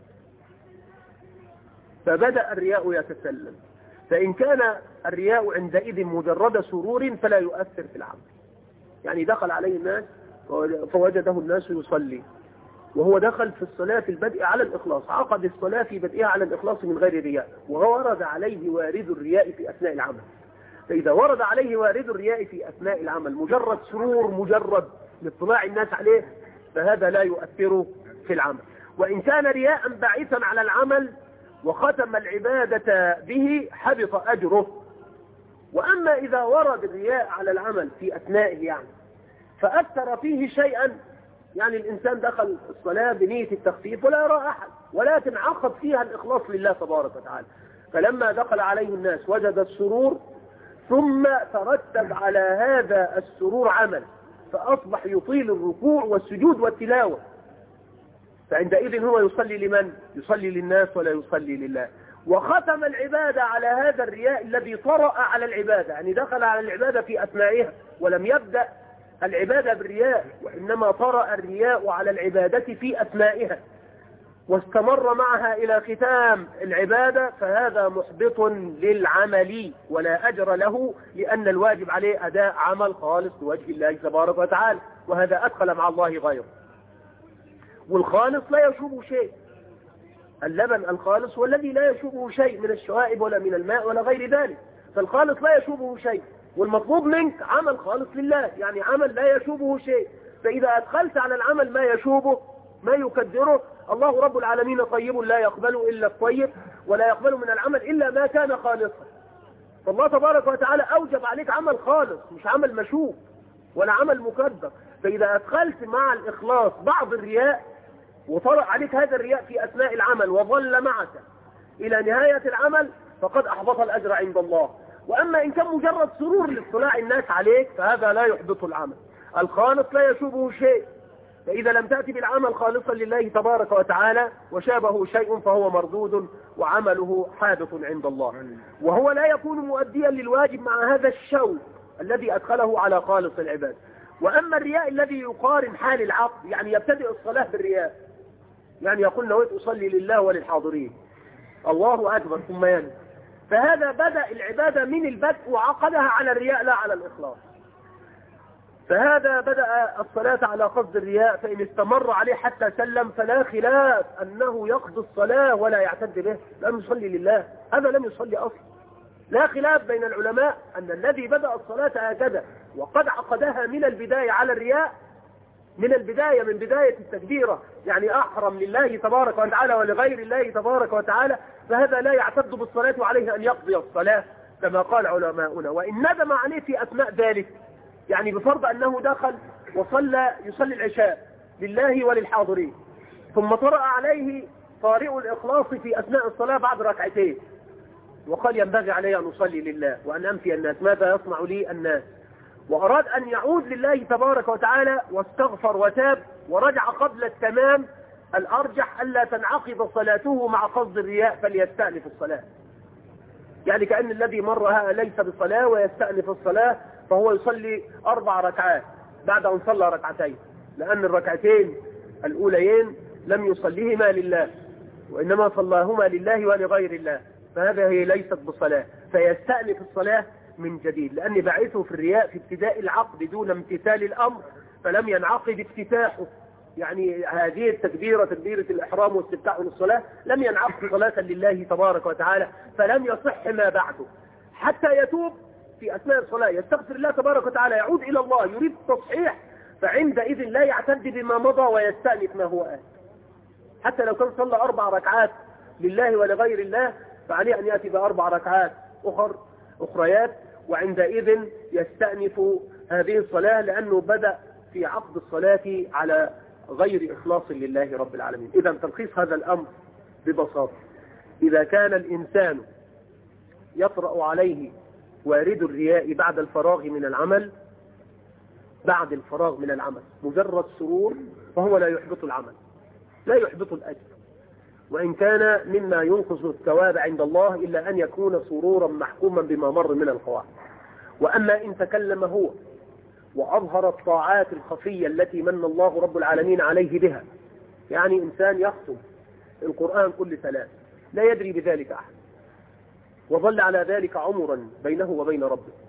A: فبدأ الرياء يتسلل، فإن كان الرياء عندئذ مجرد سرور فلا يؤثر في العمل، يعني دخل عليه الناس فوجده الناس يصلي، وهو دخل في الصلاة في البدء على الإخلاص، عقد الصلاة في بدءها على الإخلاص من غير رياء، وورد عليه وارد الرياء في أثناء العمل. فإذا ورد عليه وارد الرياء في أثناء العمل مجرد سرور، مجرد لاطلاع الناس عليه، فهذا لا يؤثر في العمل. وإن كان رياء باعثا على العمل وختم العبادة به حبط أجره. وأما إذا ورد الرياء على العمل في أثنائه يعني فأثر فيه شيئا، يعني الإنسان دخل الصلاة بنية التخفيف ولا يرى أحد، ولكن عقد فيها الإخلاص لله تبارك وتعالى، فلما دخل عليه الناس وجد السرور، ثم ترتب على هذا السرور عمل، فأصبح يطيل الركوع والسجود والتلاوة، فعندئذ هو يصلي لمن؟ يصلي للناس ولا يصلي لله. وختم العبادة على هذا الرياء الذي طرأ على العبادة، يعني دخل على العبادة في أثنائها ولم يبدأ العبادة بالرياء، وإنما طرأ الرياء على العبادة في أثنائها واستمر معها إلى ختام العبادة، فهذا محبط للعمل ولا أجر له، لأن الواجب عليه أداء عمل خالص لوجه الله تبارك وتعالى، وهذا أدخل مع الله غيره. والخالص لا يشوبه شيء، اللبن الخالص هو الذي لا يشوبه شيء من الشوائب ولا من الماء ولا غير ذلك، فالخالص لا يشوبه شيء، والمطلوب منك عمل خالص لله، يعني عمل لا يشوبه شيء. فإذا أدخلت على العمل ما يشوبه ما يكدره، الله رب العالمين طيب لا يقبل إلا الطيب، ولا يقبل من العمل إلا ما كان خالصا. فالله تبارك وتعالى أوجب عليك عمل خالص، مش عمل مشوب ولا عمل مكدر. فإذا أدخلت مع الإخلاص بعض الرياء وطرأ عليك هذا الرياء في أثناء العمل وظل معك إلى نهاية العمل، فقد أحبط الأجر عند الله. وأما إن كان مجرد سرور لاطلاع الناس عليك فهذا لا يحبط العمل. الخالص لا يشوبه شيء، فإذا لم تأتي بالعمل خالصا لله تبارك وتعالى وشابه شيء فهو مردود وعمله حابط عند الله، وهو لا يكون مؤديا للواجب مع هذا الشوق الذي أدخله على خالص العباد. وأما الرياء الذي يقارن حال العقد، يعني يبتدئ الصلاة بالرياء، يعني يقول نويت أصلي لله وللحاضرين، الله أكبر، ثم ينسى، فهذا بدأ العبادة من البدء وعقدها على الرياء لا على الإخلاص. فهذا بدأ الصلاة على قصد الرياء، فإن استمر عليه حتى سلم فلا خلاف أنه يقضي الصلاة ولا يعتد به، لم يصلي لله، هذا لم يصلي أصلا. لا خلاف بين العلماء أن الذي بدأ الصلاة هكذا وقد عقدها من البداية على الرياء، من البداية من بداية التكبيرة، يعني أحرم لله تبارك وتعالى ولغير الله تبارك وتعالى، فهذا لا يعتد بالصلاة وعليه أن يقضي الصلاة كما قال علماؤنا. وإن ندم عليه في أثناء ذلك، يعني بفرض أنه دخل وصلى يصلي العشاء لله وللحاضرين، ثم طرأ عليه طارئ الإخلاص في أثناء الصلاة بعد ركعتين، وقال ينبغي علي أن أصلي لله وأن أنفي الناس، ماذا يصنع لي الناس؟ وأراد أن يعود لله تبارك وتعالى واستغفر وتاب ورجع قبل التمام، الأرجح ألا تنعقد صلاته مع قصد الرياء، فليستأنف الصلاة. يعني كأن الذي مرها ليس بصلاة ويستأنف الصلاة، فهو يصلي أربع ركعات بعد أن صلى ركعتين، لأن الركعتين الأوليين لم يصليهما لله وإنما صلاهما لله ولغير الله، فهذا هي ليست بصلاة، فيستأنف الصلاة من جديد، لأن بعثه في الرياء في ابتداء العقد دون امتثال الأمر، فلم ينعقد افتتاحه، يعني هذه التكبيرة تكبيرة الإحرام واستفتاح للصلاة لم ينعقد صلاة لله تبارك وتعالى، فلم يصح ما بعده حتى يتوب في أثناء الصلاة، يستغفر الله تبارك وتعالى، يعود إلى الله، يريد التصحيح، فعندئذ لا يعتد بما مضى ويستأنف ما هو آت. حتى لو كان صلى أربع ركعات لله ولغير الله، فعليه أن يأتي بأربع ركعات أخر أخريات، وعندئذ يستأنف هذه الصلاة، لأنه بدأ في عقد الصلاة على غير إخلاص لله رب العالمين. إذا تلخيص هذا الأمر ببساطة، إذا كان الإنسان يطرأ عليه وارد الرياء بعد الفراغ من العمل، بعد الفراغ من العمل مجرد سرور، فهو لا يحبط العمل، لا يحبط الأجر، وإن كان مما ينقص الثواب عند الله إلا أن يكون سرورا محكوما بما مر من القواعد. وأما إن تكلم هو وأظهر الطاعات الخفية التي من الله رب العالمين عليه بها، يعني إنسان يختم القرآن كل ثلاث لا يدري بذلك أحد، وظل على ذلك عمرا بينه وبين ربه،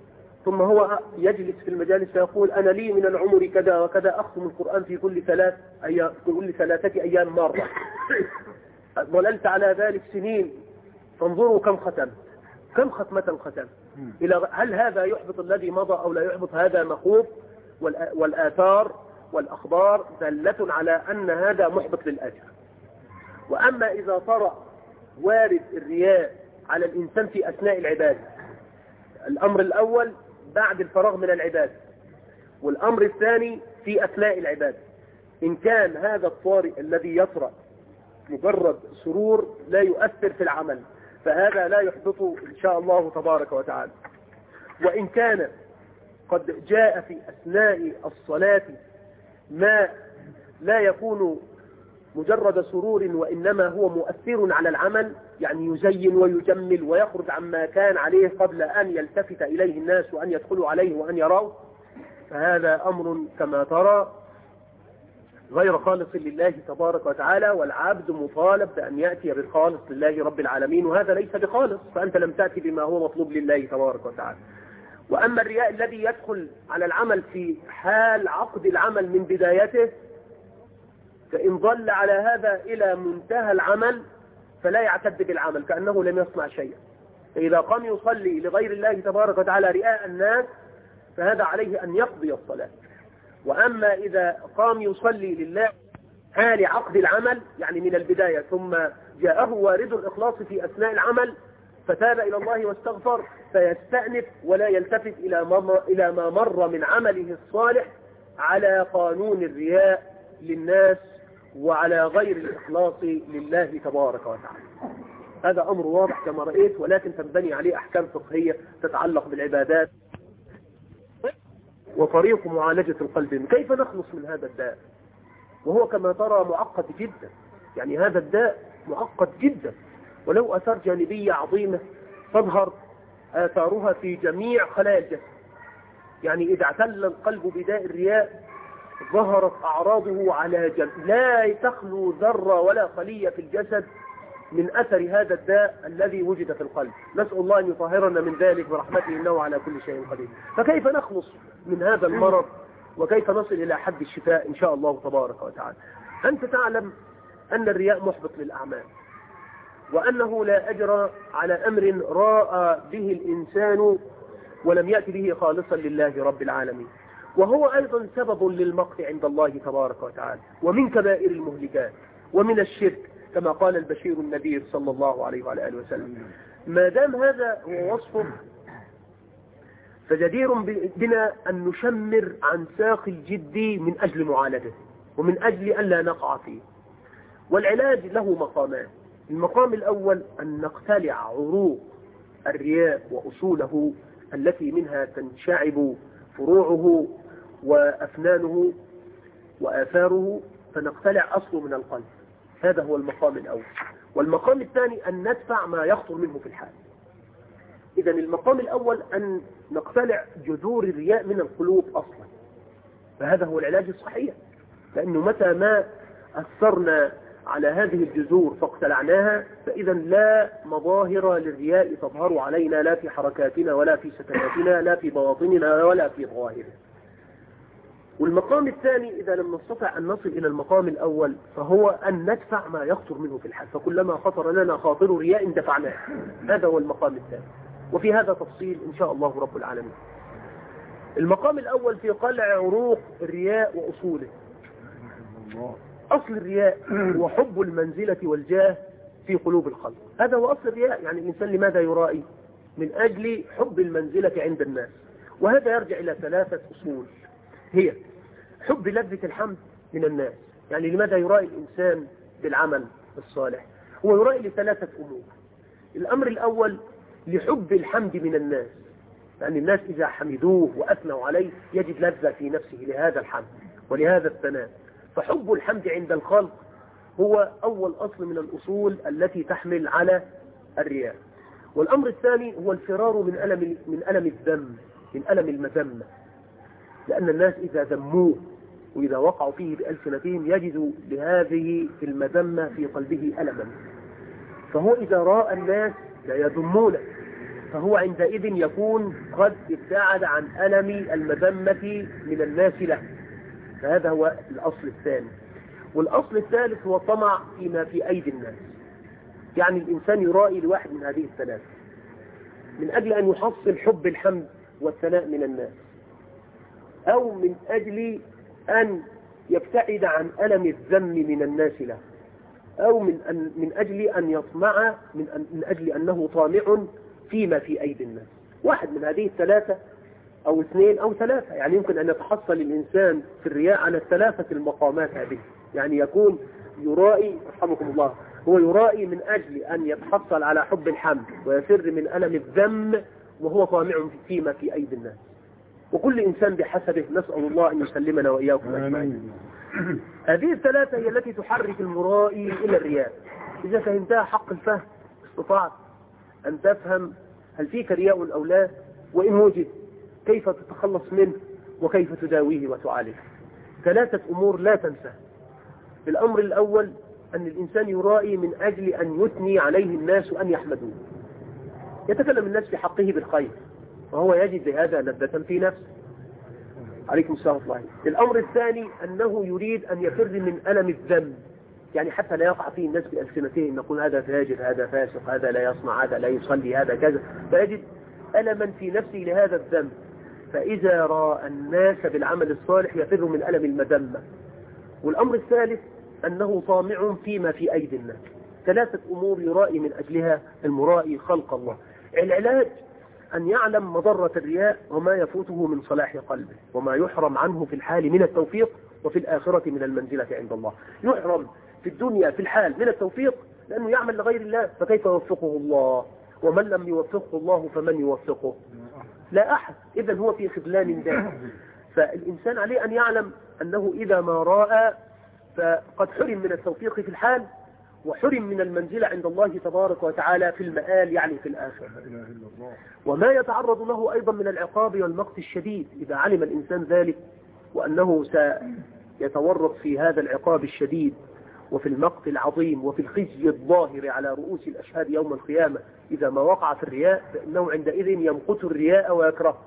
A: ثم هو يجلس في المجالس فيقول أنا لي من العمر كذا وكذا، أختم القرآن في كل ثلاث أيام، كل ثلاثة أيام مرة، ظللت على ذلك سنين، فانظروا كم ختمت، كم ختمة ختمت. إلى هل هذا يحبط الذي مضى أو لا يحبط؟ هذا مخوف، والآثار والأخبار دالة على أن هذا محبط للأجر. وأما إذا طرأ وارد الرياء على الإنسان في أثناء العبادة، الأمر الأول بعد الفراغ من العبادة، والأمر الثاني في أثناء العبادة، إن كان هذا الطارئ الذي يطرأ مجرد سرور لا يؤثر في العمل، فهذا لا يحدثه إن شاء الله تبارك وتعالى. وإن كان قد جاء في أثناء الصلاة ما لا يكون مجرد سرور وإنما هو مؤثر على العمل، يعني يزين ويجمل ويخرج عما كان عليه قبل أن يلتفت إليه الناس وأن يدخلوا عليه وأن يروا، فهذا أمر كما ترى غير خالص لله تبارك وتعالى، والعبد مطالب بأن يأتي بالخالص لله رب العالمين، وهذا ليس بخالص، فأنت لم تأتي بما هو مطلوب لله تبارك وتعالى. وأما الرياء الذي يدخل على العمل في حال عقد العمل من بدايته، فإن ظل على هذا إلى منتهى العمل فلا يعتد بالعمل كأنه لم يصنع شيئا. فإذا قام يصلي لغير الله تبارك وتعالى رئاء الناس فهذا عليه أن يقضي الصلاة. وأما إذا قام يصلي لله حال عقد العمل، يعني من البداية، ثم جاءه وارد الإخلاص في أثناء العمل فتاب إلى الله واستغفر، فيستأنف ولا يلتفت إلى ما مر من عمله الصالح على قانون الرياء للناس وعلى غير الإخلاص لله تبارك وتعالى. هذا أمر واضح كما رأيت، ولكن تنبني عليه أحكام فقهية تتعلق بالعبادات وطريق معالجة القلب. كيف نخلص من هذا الداء وهو كما ترى معقد جدا؟ يعني هذا الداء معقد جدا وله آثار جانبية عظيمة تظهر آثارها في جميع خلايا الجسد. يعني إذا اعتل القلب بداء الرياء ظهرت أعراضه على جل، لا تخلو ذرة ولا خلية في الجسد من أثر هذا الداء الذي وجد في القلب. نسأل الله أن يطهرنا من ذلك برحمته إنه على كل شيء قدير. فكيف نخلص من هذا المرض وكيف نصل إلى حد الشفاء إن شاء الله تبارك وتعالى؟ أنت تعلم أن الرياء محبط للأعمال، وأنه لا أجر على أمر راى به الإنسان ولم يأتي به خالصا لله رب العالمين، وهو أيضا سبب للمقت عند الله تبارك وتعالى، ومن كبائر المهلكات ومن الشرك كما قال البشير النذير صلى الله عليه وعلى آله وسلم. ما دام هذا هو وصفه فجدير بنا أن نشمر عن ساق الجد من أجل معالجته ومن أجل أن لا نقع فيه. والعلاج له مقامان. المقام الأول أن نقتلع عروق الرياء وأصوله التي منها تنشعب فروعه وأفنانه وآثاره، فنقتلع أصله من القلب. هذا هو المقام الأول. والمقام الثاني أن ندفع ما يخطر منه في الحال. إذا المقام الأول أن نقتلع جذور الرياء من القلوب أصلا، فهذا هو العلاج الصحيح، لأنه متى ما أثرنا على هذه الجذور فاقتلعناها فإذا لا مظاهر للرياء تظهر علينا، لا في حركاتنا ولا في سكناتنا، لا في بواطننا ولا في ظواهرنا. والمقام الثاني إذا لم نستطع أن نصل إلى المقام الأول فهو أن ندفع ما يخطر منه في الحال، فكلما خطر لنا خاطر رياء دفعناه. هذا هو المقام الثاني، وفي هذا تفصيل إن شاء الله رب العالمين. المقام الأول في قلع عروق الرياء وأصوله. أصل الرياء هو حب المنزلة والجاه في قلوب الخلق، هذا هو أصل الرياء. يعني الإنسان لماذا يرائي؟ من أجل حب المنزلة عند الناس، وهذا يرجع إلى ثلاثة أصول، هي حب لذة الحمد من الناس. يعني لماذا يرائي الإنسان بالعمل الصالح؟ هو يرائي لثلاثة أمور. الأمر الأول لحب الحمد من الناس، لأن الناس إذا حمدوه وأثنوا عليه يجد لذة في نفسه لهذا الحمد ولهذا الثناء. فحب الحمد عند الخلق هو أول أصل من الأصول التي تحمل على الرياء. والأمر الثاني هو الفرار من ألم من ألم الذم، من ألم المذمة، لأن الناس إذا ذموه وإذا وقعوا فيه بألسنتهم يجدوا لهذه المذمة في قلبه ألما، فهو إذا رأى الناس لا يذمونه فهو عندئذ يكون قد ابتعد عن ألم المذمة من الناس له. فهذا هو الأصل الثاني. والأصل الثالث هو الطمع فيما في أيدي الناس. يعني الإنسان يرائي لواحد من هذه الثلاثة من أجل أن يحصل حب الحمد والثناء من الناس، أو من أجل أن يبتعد عن ألم الذم من الناس له، أو من, أن من أجل أن يطمع من, أن من أجل أنه طامع فيما في أيدي الناس. واحد من هذه الثلاثة أو اثنين أو ثلاثة. يعني يمكن أن يتحصل الإنسان في الرياء على الثلاثة المقامات هذه. يعني يكون يرائي رحمكم الله، هو يرائي من أجل أن يتحصل على حب الحمد ويفر من ألم الذم وهو طامع فيما في أيدي الناس. وكل إنسان بحسبه، نسأل الله أن يسلمنا وإياكم أجمعين. هذه الثلاثة هي التي تحرك المرائي إلى الرياء. إذا فهمتها حق الفهم استطعت أن تفهم هل فيك رياء أو لا، وإن وجد كيف تتخلص منه وكيف تداويه وتعالجه. ثلاثة أمور لا تنسى. الأمر الأول أن الإنسان يرائي من أجل أن يثني عليه الناس وأن يحمدوه. يتكلم الناس في حقه بالخير وهو يجد بهذا لذة في نفسه. عليكم السلام ورحمة الله. الأمر الثاني أنه يريد أن يفر من ألم الذم، يعني حتى لا يقع فيه الناس بألسنتهم نقول هذا فاجر، هذا فاسق، هذا لا يصنع، هذا لا يصلي، هذا كذا، فيجد ألما في نفسه لهذا الذنب. فإذا رأى الناس بالعمل الصالح يفر من ألم المذمة. والأمر الثالث أنه طامع فيما في أيدي الناس. ثلاثة أمور يرائي من أجلها المرائي خلق الله. العلاج أن يعلم مضرة الرياء وما يفوته من صلاح قلبه وما يحرم عنه في الحال من التوفيق وفي الآخرة من المنزلة عند الله. يحرم في الدنيا في الحال من التوفيق لأنه يعمل لغير الله، فكيف يوفقه الله؟ ومن لم يوفقه الله فمن يوفقه؟ لا أحد. إذن هو في خذلان دائم. فالإنسان عليه أن يعلم أنه إذا ما رأى فقد حرم من التوفيق في الحال وحرم من المنزلة عند الله تبارك وتعالى في المآل، يعني في الآخرة. وما يتعرض له أيضا من العقاب والمقت الشديد إذا علم الإنسان ذلك، وأنه سيتورط في هذا العقاب الشديد وفي المقت العظيم وفي الخزي الظاهر على رؤوس الأشهاد يوم القيامة. إذا ما وقع في الرياء فإنه عندئذ يمقت الرياء ويكره.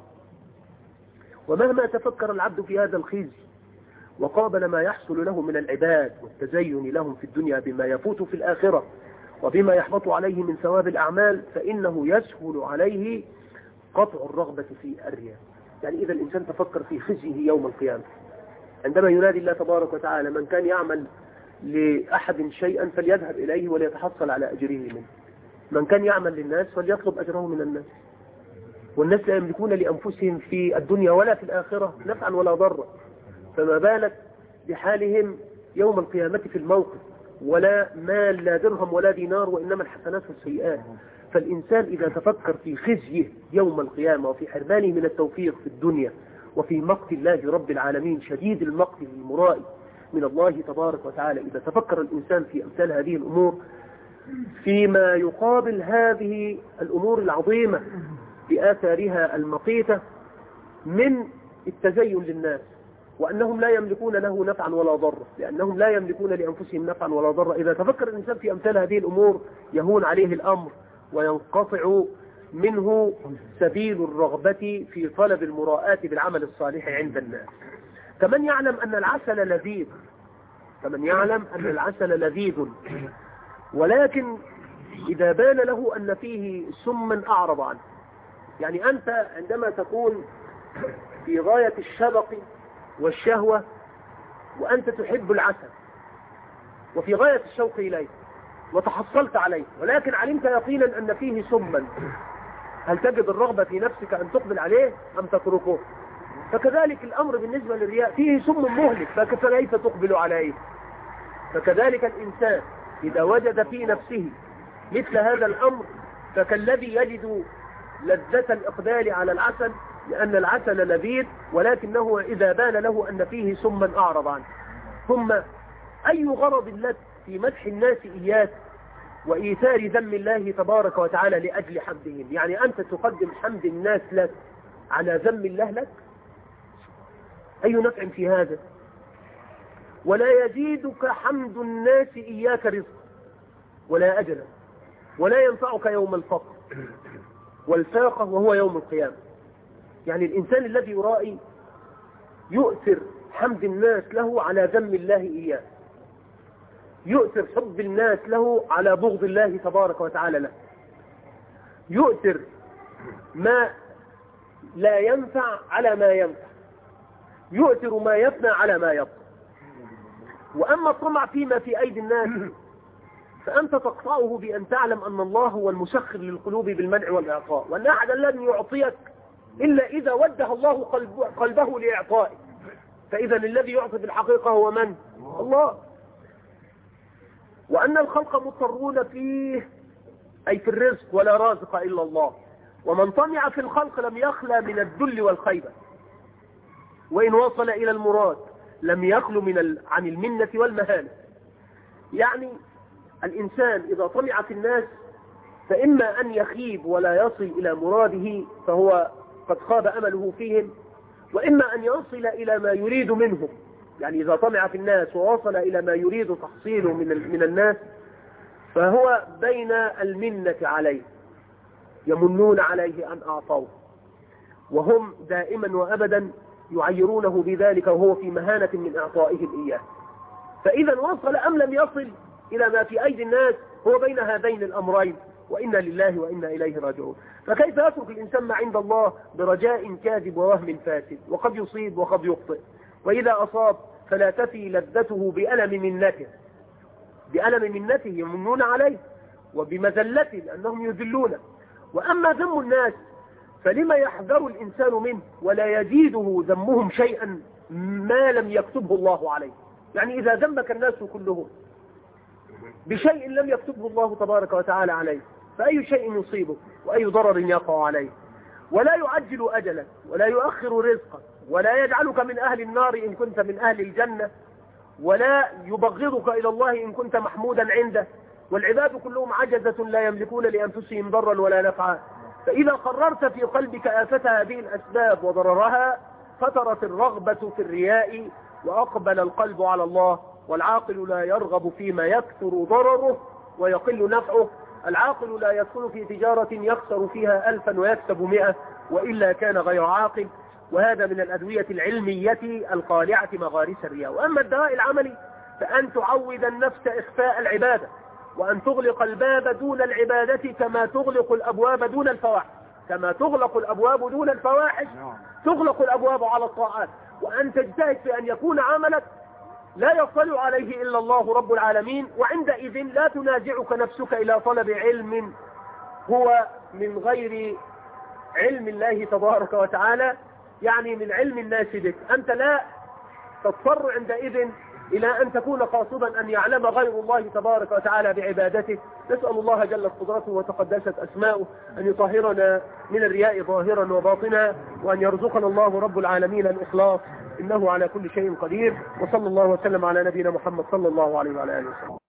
A: ومهما تفكر العبد في هذا الخزي وقابل ما يحصل له من العباد والتزين لهم في الدنيا بما يفوت في الآخرة وبما يحبط عليه من ثواب الأعمال، فإنه يسهل عليه قطع الرغبة في الرياء. يعني إذا الإنسان تفكر في خزيه يوم القيامة عندما ينادي الله تبارك وتعالى من كان يعمل لأحد شيئا فليذهب إليه وليتحصل على أجره منه، من كان يعمل للناس فليطلب أجره من الناس. والناس لا يملكون لأنفسهم في الدنيا ولا في الآخرة نفعا ولا ضرا، فما بالك بحالهم يوم القيامة في الموقف؟ ولا مال لا درهم ولا دينار، وإنما الحسنات والسيئات. فالإنسان إذا تفكر في خزيه يوم القيامة وفي حرمانه من التوفيق في الدنيا وفي مقت الله رب العالمين شديد المقت للمرائي من الله تبارك وتعالى، إذا تفكر الإنسان في أمثال هذه الأمور فيما يقابل هذه الأمور العظيمة بآثارها المقيتة من التزين للناس وأنهم لا يملكون له نفعا ولا ضرا، لأنهم لا يملكون لأنفسهم نفعا ولا ضرا، إذا تفكر الإنسان في أمثال هذه الأمور يهون عليه الأمر وينقطع منه سبيل الرغبة في طلب المراءة بالعمل الصالح عند الناس. كمن يعلم أن العسل لذيذ، كمن يعلم أن العسل لذيذ، ولكن إذا بان له أن فيه سما أعرض عنه. يعني أنت عندما تكون في غاية الشبق والشهوة وأنت تحب العسل وفي غاية الشوق إليه وتحصلت عليه، ولكن علمت يقينا أن فيه سما، هل تجد الرغبة في نفسك أن تقبل عليه أم تتركه؟ فكذلك الأمر بالنسبة للرياء، فيه سم مهلك فكيف تقبل عليه؟ فكذلك الإنسان إذا وجد في نفسه مثل هذا الأمر فكالذي يجد لذة الإقبال على العسل، لأن العسل لذيذ ولكنه إذا بان له أن فيه سما أعرض عنه. ثم أي غرض لك في مدح الناس إياك وإيثار ذم الله تبارك وتعالى لأجل حمدهم؟ يعني أنت تقدم حمد الناس لك على ذم الله لك؟ أي نفع في هذا؟ ولا يزيدك حمد الناس إياك رزق ولا أجلا، ولا ينفعك يوم الفقر، والفاقة وهو يوم القيامة. يعني الإنسان الذي يرائي يؤثر حمد الناس له على ذم الله إياه، يؤثر حب الناس له على بغض الله تبارك وتعالى له، يؤثر ما لا ينفع على ما ينفع، يؤثر ما يفنى على ما يبقى. وأما الطمع فيما في أيدي الناس فأنت تقطعه بأن تعلم أن الله هو المسخر للقلوب بالمنع والإعطاء، وأن أحدا لن يعطيك إلا إذا وجه الله قلبه لإعطائه. فإذا الذي يعطي في الحقيقة هو من؟ الله. وأن الخلق مضطرون فيه أي في الرزق، ولا رازق إلا الله. ومن طمع في الخلق لم يخلى من الذل والخيبة، وإن وصل إلى المراد لم يخلو من ال... عن المنة والمهانة. يعني الإنسان إذا طمع في الناس فإما أن يخيب ولا يصل إلى مراده فهو قد خاب أمله فيهم، وإما أن يصل إلى ما يريد منهم. يعني إذا طمع في الناس ووصل إلى ما يريد تحصيله من من الناس فهو بين المنة عليه، يمنون عليه أن أعطوه، وهم دائما وأبدا يعيرونه بذلك وهو في مهانة من إعطائهم إياه. فإذا وصل أم لم يصل إلى ما في أيدي الناس هو بين هذين الأمرين، وإنا لله وإنا إليه راجعون. فكيف يترك الإنسان ما عند الله برجاء كاذب ووهم فاسد؟ وقد يصيب وقد يخطئ، وإذا أصاب فلا تفي لذته بألم منته، بألم منته يمنون عليه، وبمذلته لأنهم يذلونه. وأما ذم الناس فلما يحذر الإنسان منه ولا يزيده ذمهم شيئا ما لم يكتبه الله عليه. يعني إذا ذمك الناس كلهم بشيء لم يكتبه الله تبارك وتعالى عليه فأي شيء يصيبه وأي ضرر يقع عليه. ولا يعجل أجلك ولا يؤخر رزقك ولا يجعلك من أهل النار إن كنت من أهل الجنة، ولا يبغضك إلى الله إن كنت محمودا عنده. والعباد كلهم عجزة لا يملكون لأنفسهم ضرا ولا نفعا. فإذا قررت في قلبك آفة هذه الأسباب وضررها فترت الرغبة في الرياء وأقبل القلب على الله. والعاقل لا يرغب فيما يكثر ضرره ويقل نفعه. العاقل لا يدخل في تجارة يخسر فيها ألفا ويكسب مئة وإلا كان غير عاقل. وهذا من الأدوية العلمية القالعة مغارس الرياء. وأما الدواء العملي فأن تعود النفس إخفاء العبادة، وأن تغلق الباب دون العبادة كما تغلق الأبواب دون الفواحش. كما تغلق الأبواب دون الفواحش تغلق الأبواب على الطاعات. وأن تجتهد في أن يكون عملك لا يطلع عليه إلا الله رب العالمين، وعندئذ لا تنازعك نفسك إلى طلب علم هو من غير علم الله تبارك وتعالى، يعني من علم الناس بك. أنت لا تضطر عندئذ إلى أن تكون قاصدا أن يعلم غير الله تبارك وتعالى بعبادته. نسأل الله جلت قدرته وتقدست أسماؤه أن يطهرنا من الرياء ظاهرا وباطنا، وأن يرزقنا الله رب العالمين الإخلاص إنه على كل شيء قدير. وصلى الله وسلم على نبينا محمد صلى الله عليه وعلى آله وسلم.